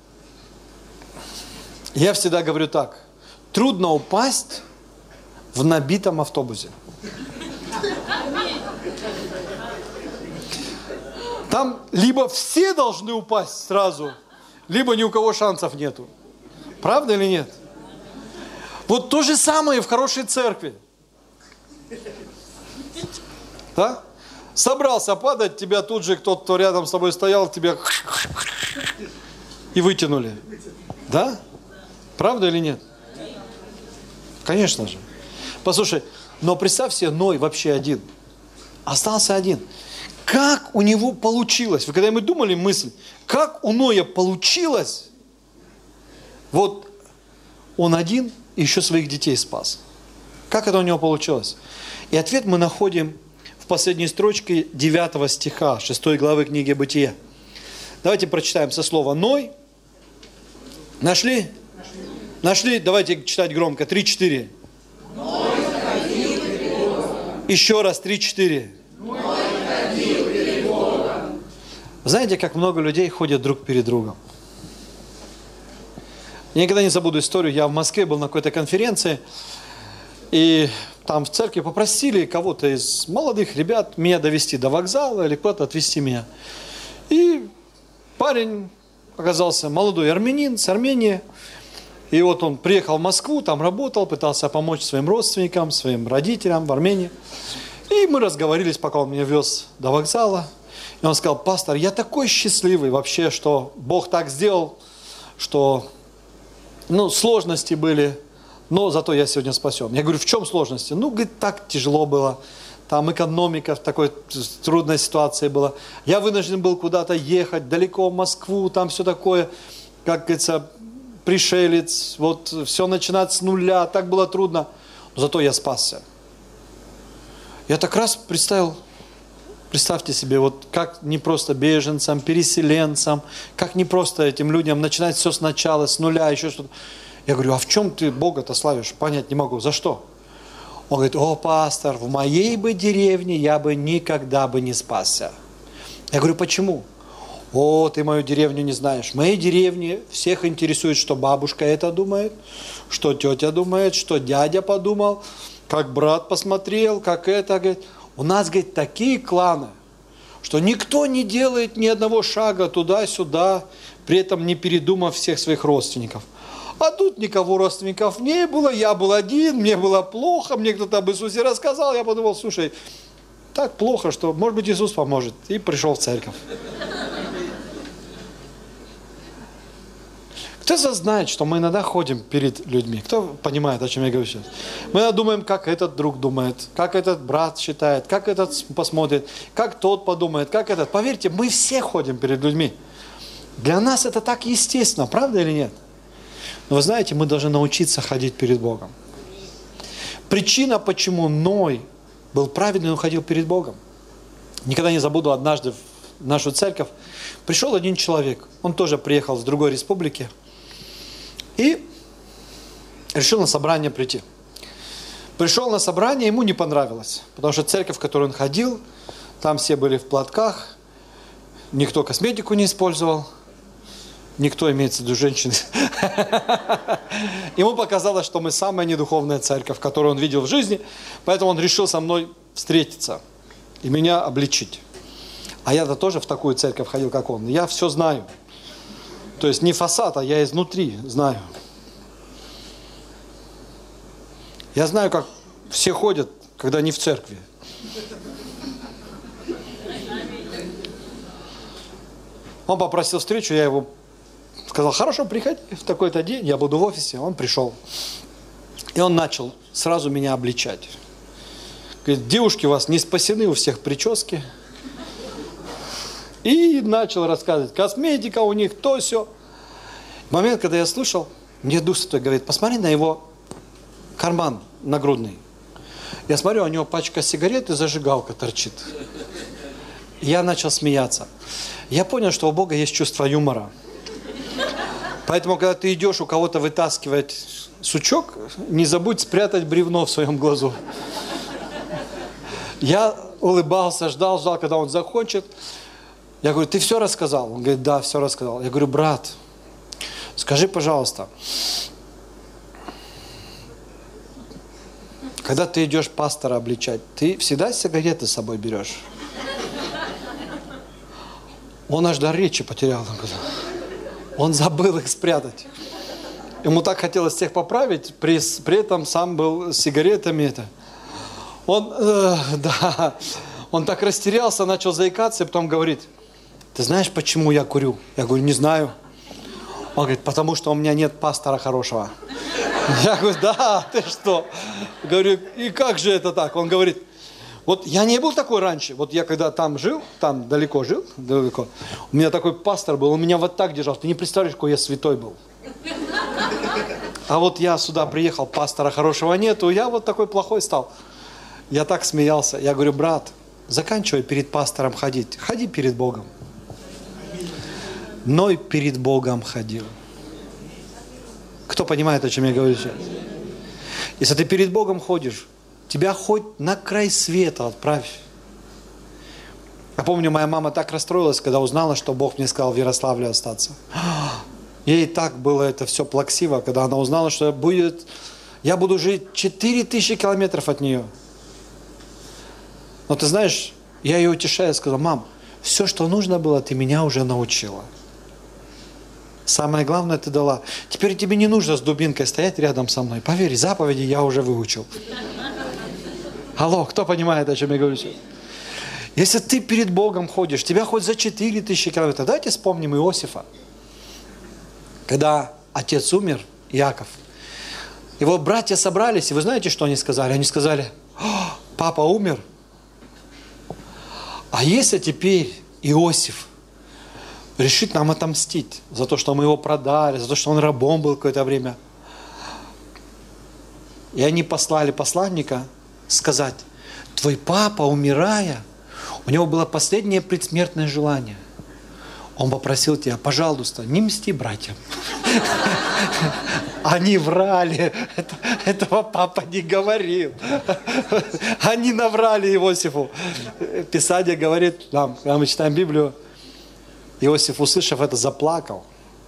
я всегда говорю так: трудно упасть в набитом автобусе. Там либо все должны упасть сразу, либо ни у кого шансов нету. Правда или нет? Вот то же самое в хорошей церкви. Да? Собрался падать, тебя тут же кто-то, кто рядом с тобой стоял, тебя и вытянули. Да? Правда или нет? Конечно же. Послушай, но представь себе, Ной вообще один. Остался один. Как у него получилось? Вы когда-нибудь думали мысль, как у Ноя получилось? Вот он один и еще своих детей спас. Как это у него получилось? И ответ мы находим в последней строчке 9 стиха 6 главы книги Бытия. Давайте прочитаем со слова Ной. Нашли? Нашли? Давайте читать громко. 3-4. Еще раз. 3-4. Знаете, как много людей ходят друг перед другом? Я никогда не забуду историю. Я в Москве был на какой-то конференции, и там в церкви попросили кого-то из молодых ребят меня довести до вокзала или кто-то отвезти меня. И парень оказался молодой армянин с Армении. И вот он приехал в Москву, там работал, пытался помочь своим родственникам, своим родителям в Армении. И мы разговорились, пока он меня вез до вокзала. И он сказал: пастор, я такой счастливый вообще, что Бог так сделал, что сложности были, но зато я сегодня спасен. Я говорю, в чем сложности? Говорит, так тяжело было. Там экономика в такой трудной ситуации была. Я вынужден был куда-то ехать, далеко в Москву, там все такое, как говорится, пришелец, вот все начинать с нуля, так было трудно. Но зато я спасся. Я так раз представил, представьте себе, вот как не просто беженцам, переселенцам, как не просто этим людям начинать все сначала, с нуля, еще что-то. Я говорю, а в чем ты Бога-то славишь? Понять не могу. За что? Он говорит, о, пастор, в моей бы деревне я бы никогда бы не спасся. Я говорю, почему? О, ты мою деревню не знаешь. В моей деревне всех интересует, что бабушка это думает, что тетя думает, что дядя подумал, как брат посмотрел, как это. Говорит. У нас, говорит, такие кланы, что никто не делает ни одного шага туда-сюда, при этом не передумав всех своих родственников. А тут никого родственников не было, я был один, мне было плохо, мне кто-то об Иисусе рассказал, я подумал, слушай, так плохо, что, может быть, Иисус поможет. И пришел в церковь. Кто знает, что мы иногда ходим перед людьми? Кто понимает, о чем я говорю сейчас? Мы иногда думаем, как этот друг думает, как этот брат считает, как этот посмотрит, как тот подумает, как этот. Поверьте, мы все ходим перед людьми. Для нас это так естественно, правда или нет? Но вы знаете, мы должны научиться ходить перед Богом. Причина, почему Ной был праведный, он ходил перед Богом. Никогда не забуду, однажды в нашу церковь пришел один человек. Он тоже приехал с другой республики. И решил на собрание прийти. Пришел на собрание, ему не понравилось. Потому что церковь, в которую он ходил, там все были в платках. Никто косметику не использовал. Никто, имеется в виду женщины. Ему показалось, что мы самая недуховная церковь, которую он видел в жизни. Поэтому он решил со мной встретиться и меня обличить. А я-то тоже в такую церковь ходил, как он. Я все знаю. То есть не фасад, а я изнутри знаю. Я знаю, как все ходят, когда не в церкви. Он попросил встречу, я его сказал, хорошо, приходи в такой-то день, я буду в офисе. Он пришел. И он начал сразу меня обличать. Говорит, девушки у вас не спасены, у всех прически. И начал рассказывать, косметика у них, то все. В момент, когда я слушал, мне Дух Святой говорит, посмотри на его карман нагрудный. Я смотрю, у него пачка сигарет и зажигалка торчит. Я начал смеяться. Я понял, что у Бога есть чувство юмора. Поэтому, когда ты идешь у кого-то вытаскивать сучок, не забудь спрятать бревно в своем глазу. Я улыбался, ждал, когда он закончит. Я говорю, ты все рассказал? Он говорит, да, все рассказал. Я говорю, брат, скажи, пожалуйста, когда ты идешь пастора обличать, ты всегда сигареты с собой берешь? Он аж дар речи потерял. Он забыл их спрятать. Ему так хотелось всех поправить, при этом сам был с сигаретами. Он так растерялся, начал заикаться, и потом говорит: ты знаешь, почему я курю? Я говорю: не знаю. Он говорит: потому что у меня нет пастора хорошего. Я говорю: да, ты что? Говорю: и как же это так? Он говорит: вот я не был такой раньше. Вот я когда там жил, там далеко жил, у меня такой пастор был, он меня вот так держал. Ты не представляешь, какой я святой был. А вот я сюда приехал, пастора хорошего нету, я вот такой плохой стал. Я так смеялся. Я говорю: брат, заканчивай перед пастором ходить. Ходи перед Богом. Ной перед Богом ходил. Кто понимает, о чем я говорю сейчас? Если ты перед Богом ходишь, тебя хоть на край света отправь. Я помню, моя мама так расстроилась, когда узнала, что Бог мне сказал в Ярославле остаться. Ей так было это все плаксиво, когда она узнала, что я буду жить 4000 километров от нее. Но ты знаешь, я ее утешаю, сказал: мам, все, что нужно было, ты меня уже научила. Самое главное ты дала. Теперь тебе не нужно с дубинкой стоять рядом со мной. Поверь, заповеди я уже выучил. Алло, кто понимает, о чем я говорю сейчас? Если ты перед Богом ходишь, тебя хоть за 4000 километров. Давайте вспомним Иосифа. Когда отец умер, Иаков, его братья собрались, и вы знаете, что они сказали? Они сказали: папа умер. А если теперь Иосиф решит нам отомстить за то, что мы его продали, за то, что он рабом был какое-то время. И они послали посланника сказать: твой папа, умирая, у него было последнее предсмертное желание. Он попросил тебя: пожалуйста, не мсти братьям. Они врали. Этого папа не говорил. Они наврали Иосифу. Писание говорит нам, когда мы читаем Библию, Иосиф, услышав это, заплакал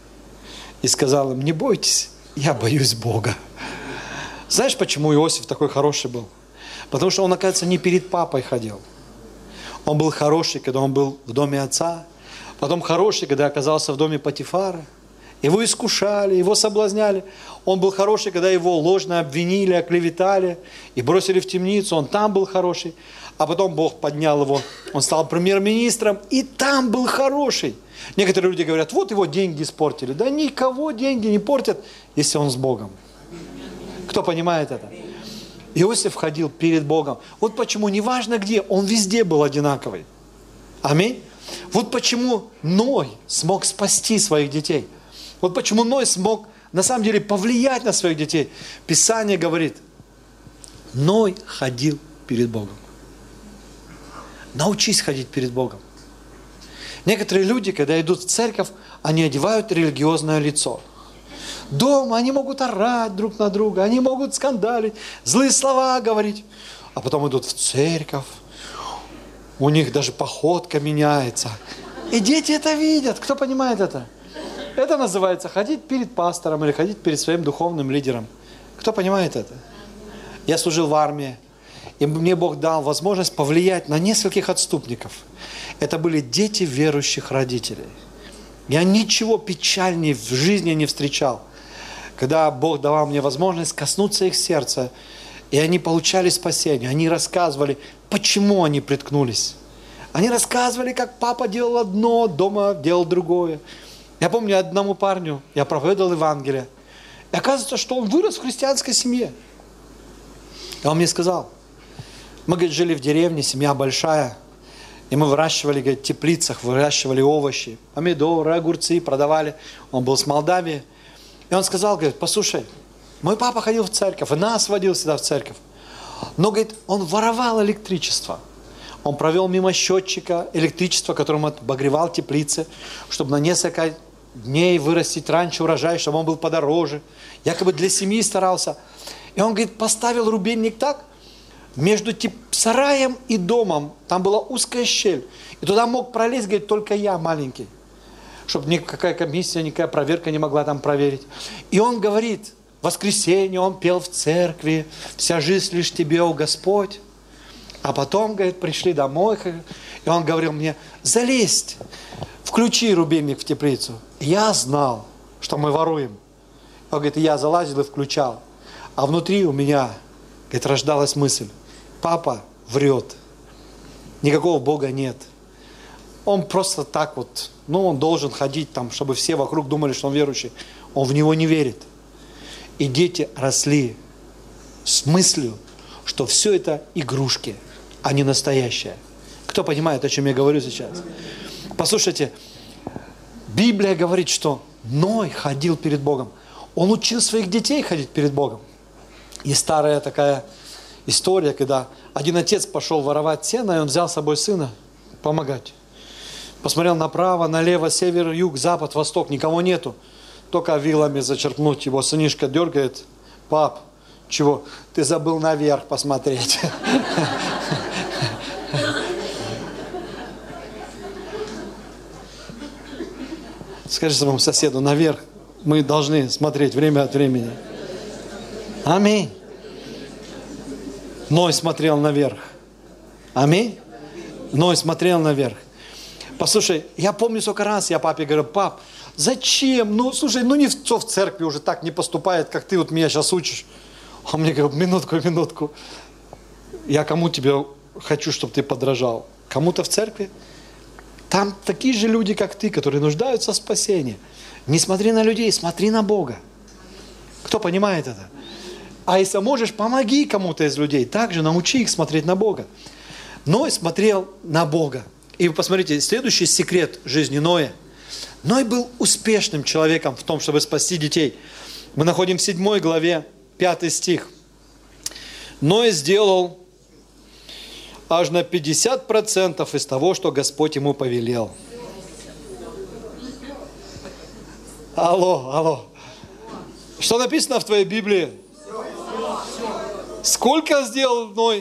и сказал им: не бойтесь, я боюсь Бога. Знаешь, почему Иосиф такой хороший был? Потому что он, оказывается, не перед папой ходил. Он был хороший, когда он был в доме отца. Потом хороший, когда оказался в доме Потифара. Его искушали, его соблазняли. Он был хороший, когда его ложно обвинили, оклеветали и бросили в темницу. Он там был хороший. А потом Бог поднял его, он стал премьер-министром, и там был хороший. Некоторые люди говорят: вот его деньги испортили. Да никого деньги не портят, если он с Богом. Кто понимает это? Иосиф ходил перед Богом. Вот почему, неважно где, он везде был одинаковый. Аминь. Вот почему Ной смог спасти своих детей. Вот почему Ной смог на самом деле повлиять на своих детей. Писание говорит: Ной ходил перед Богом. Научись ходить перед Богом. Некоторые люди, когда идут в церковь, они одевают религиозное лицо. Дома они могут орать друг на друга, они могут скандалить, злые слова говорить. А потом идут в церковь, у них даже походка меняется. И дети это видят. Кто понимает это? Это называется ходить перед пастором или ходить перед своим духовным лидером. Кто понимает это? Я служил в армии. И мне Бог дал возможность повлиять на нескольких отступников. Это были дети верующих родителей. Я ничего печальнее в жизни не встречал. Когда Бог давал мне возможность коснуться их сердца, и они получали спасение. Они рассказывали, почему они приткнулись. Они рассказывали, как папа делал одно, дома делал другое. Я помню, одному парню я проповедовал Евангелие. И оказывается, что он вырос в христианской семье. И он мне сказал: мы, говорит, жили в деревне, семья большая, и мы выращивали, говорит, в теплицах, выращивали овощи, помидоры, огурцы, продавали. Он был с Молдавии. И он сказал, говорит: послушай, мой папа ходил в церковь, и нас водил сюда в церковь. Но, говорит, он воровал электричество. Он провел мимо счетчика электричество, которым обогревал теплицы, чтобы на несколько дней вырастить раньше урожай, чтобы он был подороже. Якобы для семьи старался. И он, говорит, поставил рубильник так, между сараем и домом, там была узкая щель. И туда мог пролезть, говорит, только я маленький. Чтобы никакая комиссия, никакая проверка не могла там проверить. И он говорит, в воскресенье он пел в церкви: «Вся жизнь лишь тебе, о Господь». А потом, говорит, пришли домой, и он говорил мне: залезть в включи рубильник в теплицу. Я знал, что мы воруем. Он говорит, я залазил и включал. А внутри у меня, говорит, рождалась мысль, папа врет, никакого Бога нет. Он просто так вот, он должен ходить там, чтобы все вокруг думали, что он верующий. Он в него не верит. И дети росли с мыслью, что все это игрушки, а не настоящее. Кто понимает, о чем я говорю сейчас? Послушайте, Библия говорит, что Ной ходил перед Богом. Он учил своих детей ходить перед Богом. И старая такая история, когда один отец пошел воровать сено, и он взял с собой сына помогать. Посмотрел направо, налево, север, юг, запад, восток, никого нету. Только вилами зачерпнуть его. Сынишка дергает, пап, чего? Ты забыл наверх посмотреть. Скажи своему соседу, наверх мы должны смотреть время от времени. Аминь. Ной смотрел наверх. Аминь. Ной смотрел наверх. Послушай, я помню сколько раз я папе говорю, пап, зачем? Слушай, никто в церкви уже так не поступает, как ты вот меня сейчас учишь. Он мне говорит, минутку. Я кому тебе хочу, чтобы ты подражал? Кому-то в церкви? Там такие же люди, как ты, которые нуждаются в спасении. Не смотри на людей, смотри на Бога. Кто понимает это? А если можешь, помоги кому-то из людей. Также научи их смотреть на Бога. Ной смотрел на Бога. И вы посмотрите, следующий секрет жизни Ноя. Ной был успешным человеком в том, чтобы спасти детей. Мы находим в 7 главе, 5 стих. Ной сделал аж на 50% из того, что Господь ему повелел. Алло. Что написано в твоей Библии? Сколько сделал Ной?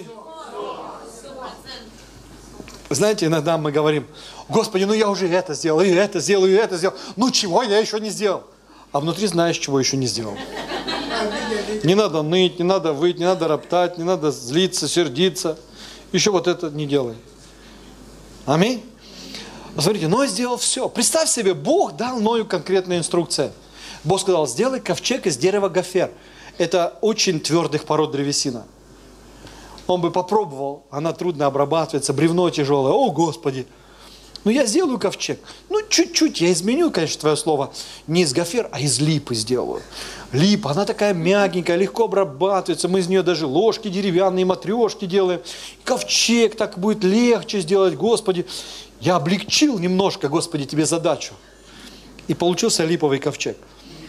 Знаете, иногда мы говорим, Господи, я уже это сделал, и это сделал, и это сделал. Чего я еще не сделал? А внутри знаешь, чего еще не сделал. Не надо ныть, не надо выть, не надо роптать, не надо злиться, сердиться. Еще вот это не делай. Аминь. Смотрите, Ной сделал все. Представь себе, Бог дал Ною конкретные инструкции. Бог сказал, сделай ковчег из дерева гофер. Это очень твердых пород древесина. Он бы попробовал, она трудно обрабатывается, бревно тяжелое. О, Господи! Я сделаю ковчег. Чуть-чуть я изменю, конечно, твое слово. Не из гофер, а из липы сделаю. Липа, она такая мягенькая, легко обрабатывается. Мы из нее даже ложки деревянные, матрешки делаем. Ковчег так будет легче сделать, Господи. Я облегчил немножко, Господи, тебе задачу. И получился липовый ковчег.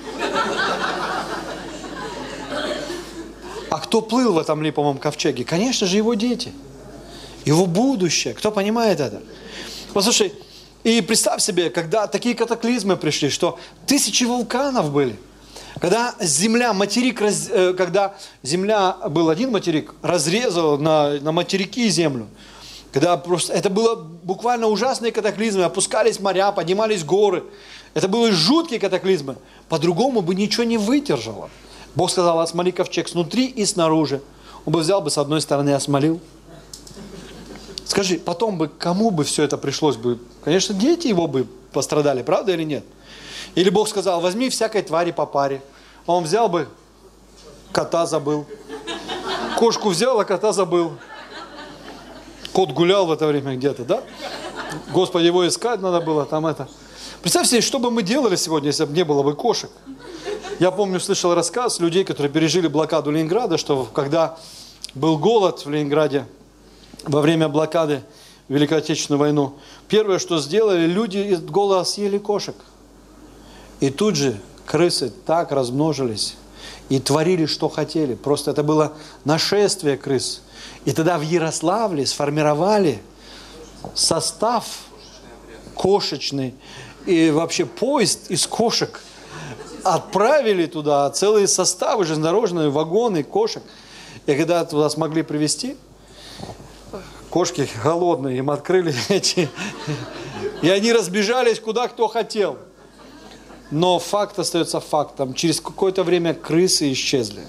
А кто плыл в этом липовом ковчеге? Конечно же, его дети. Его будущее. Кто понимает это? Послушай, и представь себе, когда такие катаклизмы пришли, что 1000 вулканов были. Когда земля, когда земля, был один материк, разрезала на материки землю. Когда просто, это было буквально ужасные катаклизмы. Опускались моря, поднимались горы. Это были жуткие катаклизмы. По-другому бы ничего не выдержало. Бог сказал, осмоли ковчег снутри и снаружи. Он бы взял бы с одной стороны и осмолил. Скажи, потом бы кому бы все это пришлось бы? Конечно, дети его бы пострадали, правда или нет? Или Бог сказал, возьми всякой твари по паре. А он взял бы, кота забыл. Кошку взял, а кота забыл. Кот гулял в это время где-то, да? Господи, его искать надо было, там это. Представь себе, что бы мы делали сегодня, если бы не было бы кошек. Я помню, слышал рассказ людей, которые пережили блокаду Ленинграда, что когда был голод в Ленинграде, во время блокады Великой Отечественной войны, первое, что сделали, люди из голода съели кошек. И тут же крысы так размножились и творили, что хотели. Просто это было нашествие крыс. И тогда в Ярославле сформировали состав кошечный. И вообще поезд из кошек отправили туда целые составы железнодорожные, вагоны кошек. И когда туда смогли привезти, кошки голодные, им открыли эти... И они разбежались куда кто хотел. Но факт остается фактом. Через какое-то время крысы исчезли.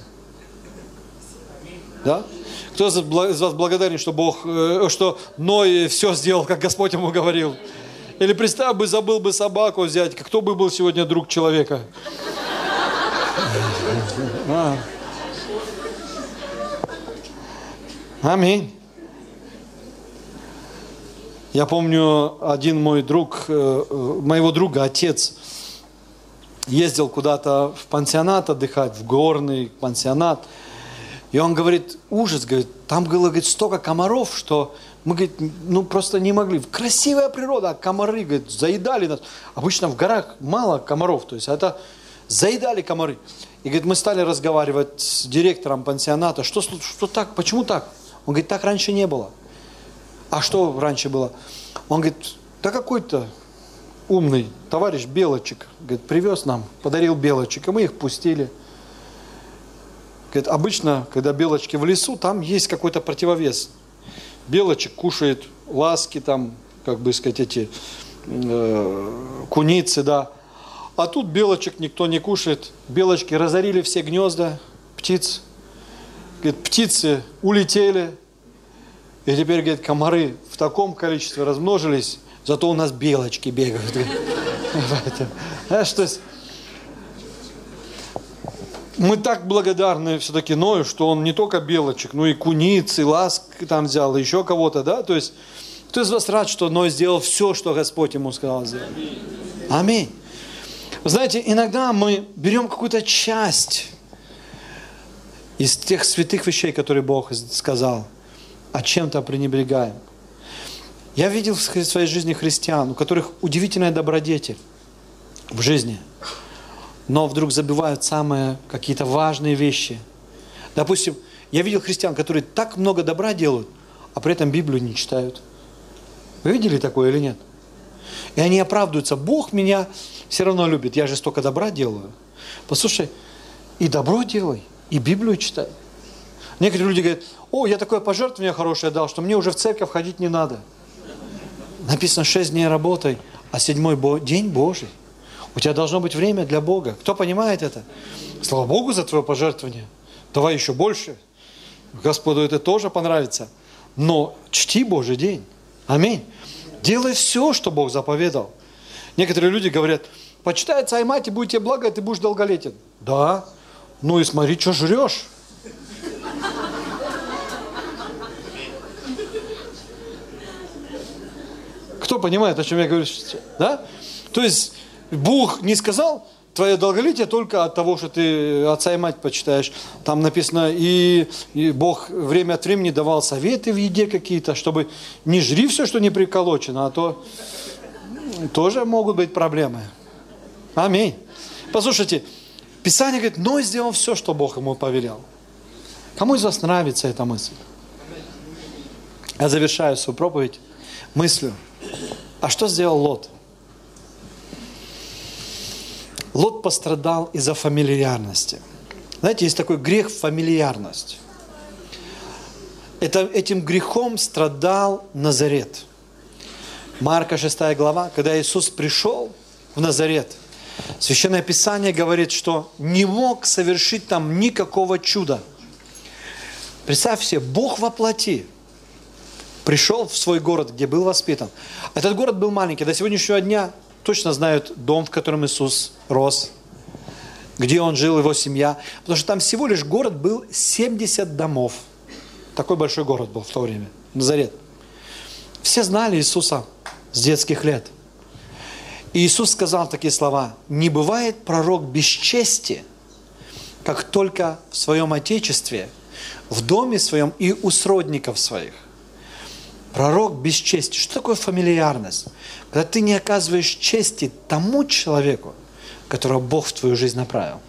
Да? Кто из вас благодарен, что Бог, что Ной все сделал, как Господь ему говорил? Или представь бы, забыл бы собаку взять. Кто бы был сегодня друг человека? Аминь. Я помню, один мой друг, моего друга, отец, ездил куда-то в пансионат отдыхать, в горный пансионат. И он говорит, ужас, говорит, там было, говорит, столько комаров, что мы, говорит, ну просто не могли. Красивая природа, а комары, говорит, заедали нас. Обычно в горах мало комаров, то есть это заедали комары. И, говорит, мы стали разговаривать с директором пансионата, что так, почему так? Он говорит, так раньше не было. А что раньше было? Он говорит, да какой-то умный товарищ белочек, говорит, привез нам, подарил белочек, и мы их пустили. Говорит, обычно, когда белочки в лесу, там есть какой-то противовес. Белочек кушает ласки, там, как бы сказать, эти куницы, да. А тут белочек никто не кушает. Белочки разорили все гнезда птиц. Говорит, птицы улетели. И теперь, говорит, комары в таком количестве размножились, зато у нас белочки бегают. Знаешь, то есть мы так благодарны все-таки Ною, что он не только белочек, но и куниц, и ласк там взял, и еще кого-то, да? То есть кто из вас рад, что Ной сделал все, что Господь ему сказал сделать? Аминь. Вы знаете, иногда мы берем какую-то часть из тех святых вещей, которые Бог сказал, а чем-то пренебрегаем. Я видел в своей жизни христиан, у которых удивительная добродетель в жизни, но вдруг забывают самые какие-то важные вещи. Допустим, я видел христиан, которые так много добра делают, а при этом Библию не читают. Вы видели такое или нет? И они оправдываются, Бог меня все равно любит, я же столько добра делаю. Послушай, и добро делай, и Библию читай. Некоторые люди говорят, о, я такое пожертвование хорошее дал, что мне уже в церковь ходить не надо. Написано, 6 дней работай, а 7-й день Божий. У тебя должно быть время для Бога. Кто понимает это? Слава Богу за твое пожертвование. Давай еще больше. Господу это тоже понравится. Но чти Божий день. Аминь. Делай все, что Бог заповедал. Некоторые люди говорят, почитай отца и мать, и будет тебе благо, и ты будешь долголетен. Да. Ну и смотри, что жрешь. Кто понимает, о чем я говорю? Да? То есть Бог не сказал, твое долголетие только от того, что ты отца и мать почитаешь. Там написано, и Бог время от времени давал советы в еде какие-то, чтобы не жри все, что не приколочено, а то тоже могут быть проблемы. Аминь. Послушайте, Писание говорит, Ной сделал все, что Бог ему повелел. Кому из вас нравится эта мысль? Я завершаю свою проповедь мыслью. А что сделал Лот? Лот пострадал из-за фамильярности. Знаете, есть такой грех фамильярность. Этим грехом страдал Назарет. Марка 6 глава, когда Иисус пришел в Назарет, Священное Писание говорит, что не мог совершить там никакого чуда. Представь себе, Бог во плоти пришел в свой город, где был воспитан. Этот город был маленький. До сегодняшнего дня точно знают дом, в котором Иисус рос, где он жил, его семья. Потому что там всего лишь город был 70 домов. Такой большой город был в то время, Назарет. Все знали Иисуса с детских лет. И Иисус сказал такие слова: «Не бывает пророк без чести, как только в своем Отечестве, в доме своем и у сродников своих». Пророк без чести. Что такое фамильярность? Когда ты не оказываешь чести тому человеку, которого Бог в твою жизнь направил.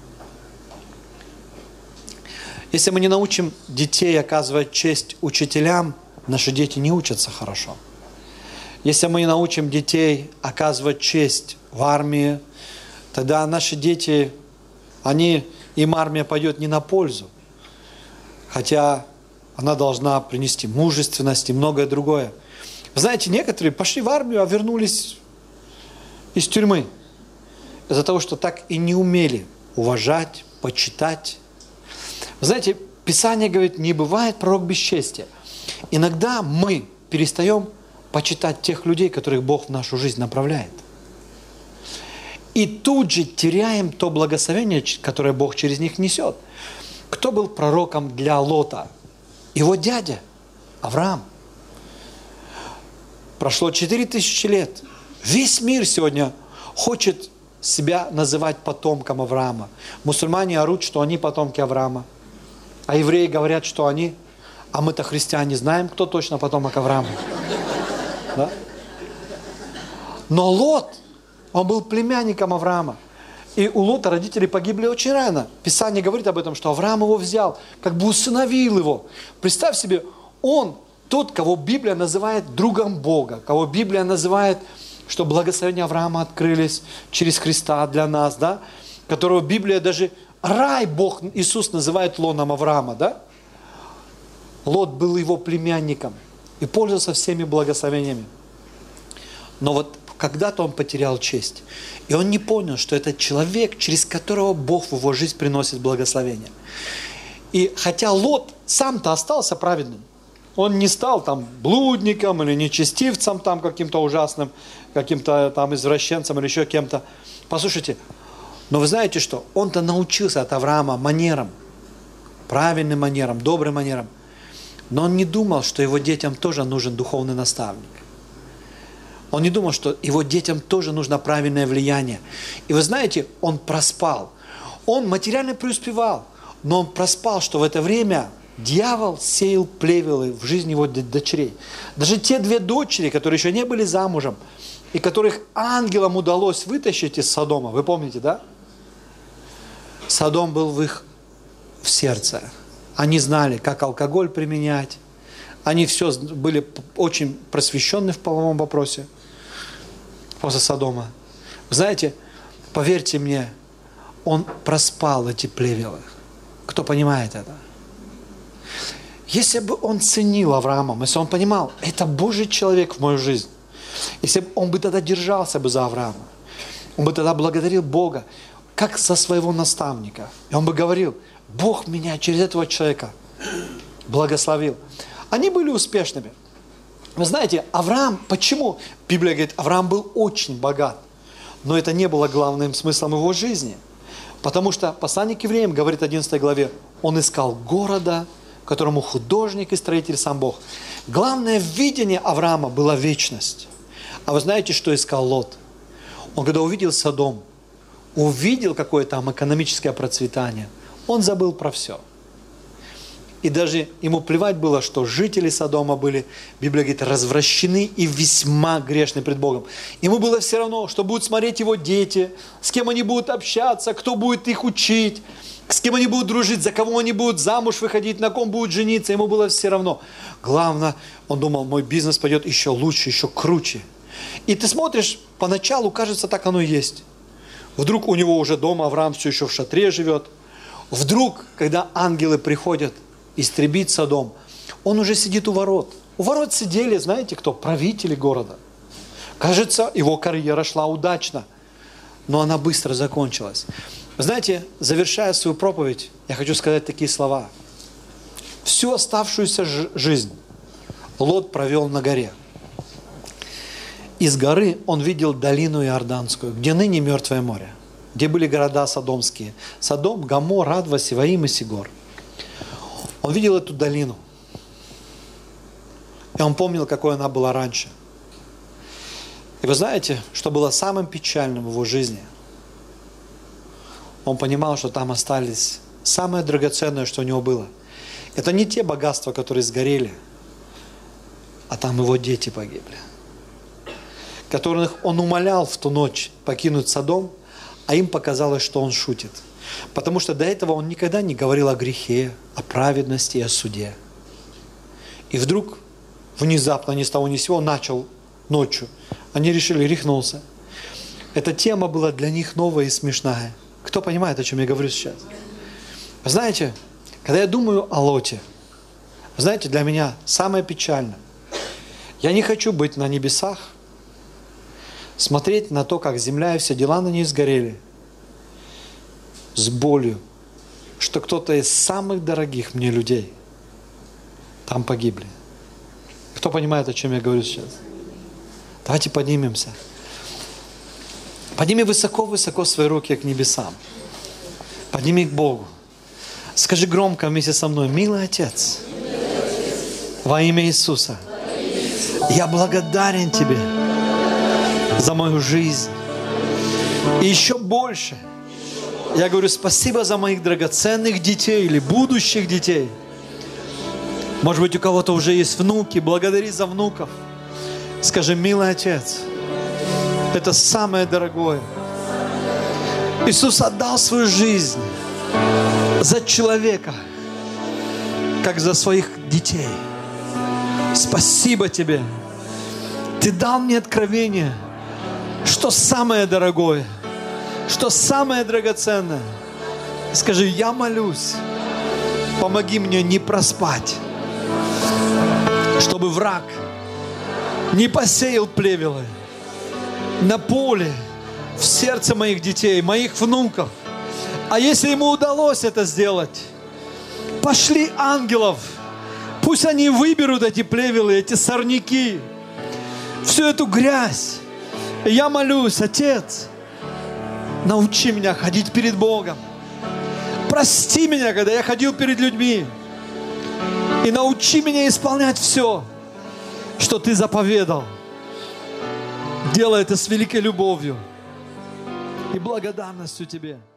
Если мы не научим детей оказывать честь учителям, наши дети не учатся хорошо. Если мы не научим детей оказывать честь в армии, тогда наши дети, им армия пойдет не на пользу. Хотя она должна принести мужественность и многое другое. Вы знаете, некоторые пошли в армию, а вернулись из тюрьмы. Из-за того, что так и не умели уважать, почитать. Вы знаете, Писание говорит, не бывает пророк без чести. Иногда мы перестаем почитать тех людей, которых Бог в нашу жизнь направляет. И тут же теряем то благословение, которое Бог через них несет. Кто был пророком для Лота? Его дядя Авраам. Прошло 4000 лет. Весь мир сегодня хочет себя называть потомком Авраама. Мусульмане орут, что они потомки Авраама. А евреи говорят, что они... А мы-то, христиане, знаем, кто точно потомок Авраама. Да? Но Лот, он был племянником Авраама. И у Лота родители погибли очень рано. Писание говорит об этом, что Авраам его взял, как бы усыновил его. Представь себе, он тот, кого Библия называет другом Бога, кого Библия называет, что благословения Авраама открылись через Христа для нас, да? Которого Библия даже рай Бог, Иисус называет лоном Авраама, да? Лот был его племянником и пользовался всеми благословениями. Но вот когда-то он потерял честь. И он не понял, что это человек, через которого Бог в его жизнь приносит благословение. И хотя Лот сам-то остался праведным, он не стал там блудником или нечестивцем там каким-то ужасным, каким-то там извращенцем или еще кем-то. Послушайте, но вы знаете что? Он-то научился от Авраама манерам, правильным манерам, добрым манерам. Но он не думал, что его детям тоже нужен духовный наставник. Он не думал, что его детям тоже нужно правильное влияние. И вы знаете, он проспал. Он материально преуспевал, но он проспал, что в это время дьявол сеял плевелы в жизни его дочерей. Даже те 2 дочери, которые еще не были замужем, и которых ангелам удалось вытащить из Содома, вы помните, да? Содом был в сердце. Они знали, как алкоголь применять. Они все были очень просвещены в половом вопросе. После Содома. Вы знаете, поверьте мне, он проспал эти плевелы. Кто понимает это? Если бы он ценил Авраама, если он понимал, это Божий человек в мою жизнь, если бы он бы тогда держался бы за Авраама, он бы тогда благодарил Бога, как за своего наставника. И он бы говорил, Бог меня через этого человека благословил. Они были успешными. Вы знаете, Авраам, почему? Библия говорит, Авраам был очень богат. Но это не было главным смыслом его жизни. Потому что послание к евреям говорит в 11 главе, он искал города, которому художник и строитель сам Бог. Главное видение Авраама была вечность. А вы знаете, что искал Лот? Он когда увидел Содом, увидел какое там экономическое процветание, он забыл про все. И даже ему плевать было, что жители Содома были, Библия говорит, развращены и весьма грешны пред Богом. Ему было все равно, что будут смотреть его дети, с кем они будут общаться, кто будет их учить, с кем они будут дружить, за кого они будут замуж выходить, на ком будут жениться. Ему было все равно. Главное, он думал, мой бизнес пойдет еще лучше, еще круче. И ты смотришь, поначалу кажется, так оно и есть. Вдруг у него уже дома Авраам все еще в шатре живет. Вдруг, когда ангелы приходят истребить Содом, он уже сидит у ворот. У ворот сидели, знаете кто? Правители города. Кажется, его карьера шла удачно, но она быстро закончилась. Знаете, завершая свою проповедь, я хочу сказать такие слова. Всю оставшуюся жизнь Лот провел на горе. Из горы он видел долину Иорданскую, где ныне Мертвое море, где были города содомские. Содом, Гомор, Адва, Севаим и Сигор. Он видел эту долину. И он помнил, какой она была раньше. И вы знаете, что было самым печальным в его жизни? Он понимал, что там остались самое драгоценное, что у него было. Это не те богатства, которые сгорели, а там его дети погибли. Которых он умолял в ту ночь покинуть Содом, а им показалось, что он шутит. Потому что до этого он никогда не говорил о грехе, о праведности и о суде. И вдруг, внезапно, ни с того ни с сего, начал ночью. Они решили, рехнулся. Эта тема была для них новая и смешная. Кто понимает, о чем я говорю сейчас? Вы знаете, когда я думаю о Лоте, знаете, для меня самое печальное. Я не хочу быть на небесах, смотреть на то, как земля и все дела на ней сгорели, с болью, что кто-то из самых дорогих мне людей там погибли. Кто понимает, о чем я говорю сейчас? Давайте поднимемся. Подними высоко-высоко свои руки к небесам. Подними к Богу. Скажи громко вместе со мной: милый Отец, во имя Иисуса, я благодарен Тебе за мою жизнь. И еще больше, я говорю спасибо за моих драгоценных детей или будущих детей. Может быть, у кого-то уже есть внуки, благодари за внуков. Скажи: милый Отец, это самое дорогое. Иисус отдал свою жизнь за человека, как за своих детей. Спасибо Тебе. Ты дал мне откровение, что самое дорогое, что самое драгоценное. Скажи: я молюсь, помоги мне не проспать, чтобы враг не посеял плевелы на поле, в сердце моих детей, моих внуков. А если ему удалось это сделать, пошли ангелов, пусть они выберут эти плевелы, эти сорняки, всю эту грязь. И я молюсь: Отец, научи меня ходить перед Богом. Прости меня, когда я ходил перед людьми. И научи меня исполнять все, что Ты заповедал. Делай это с великой любовью и благодарностью Тебе.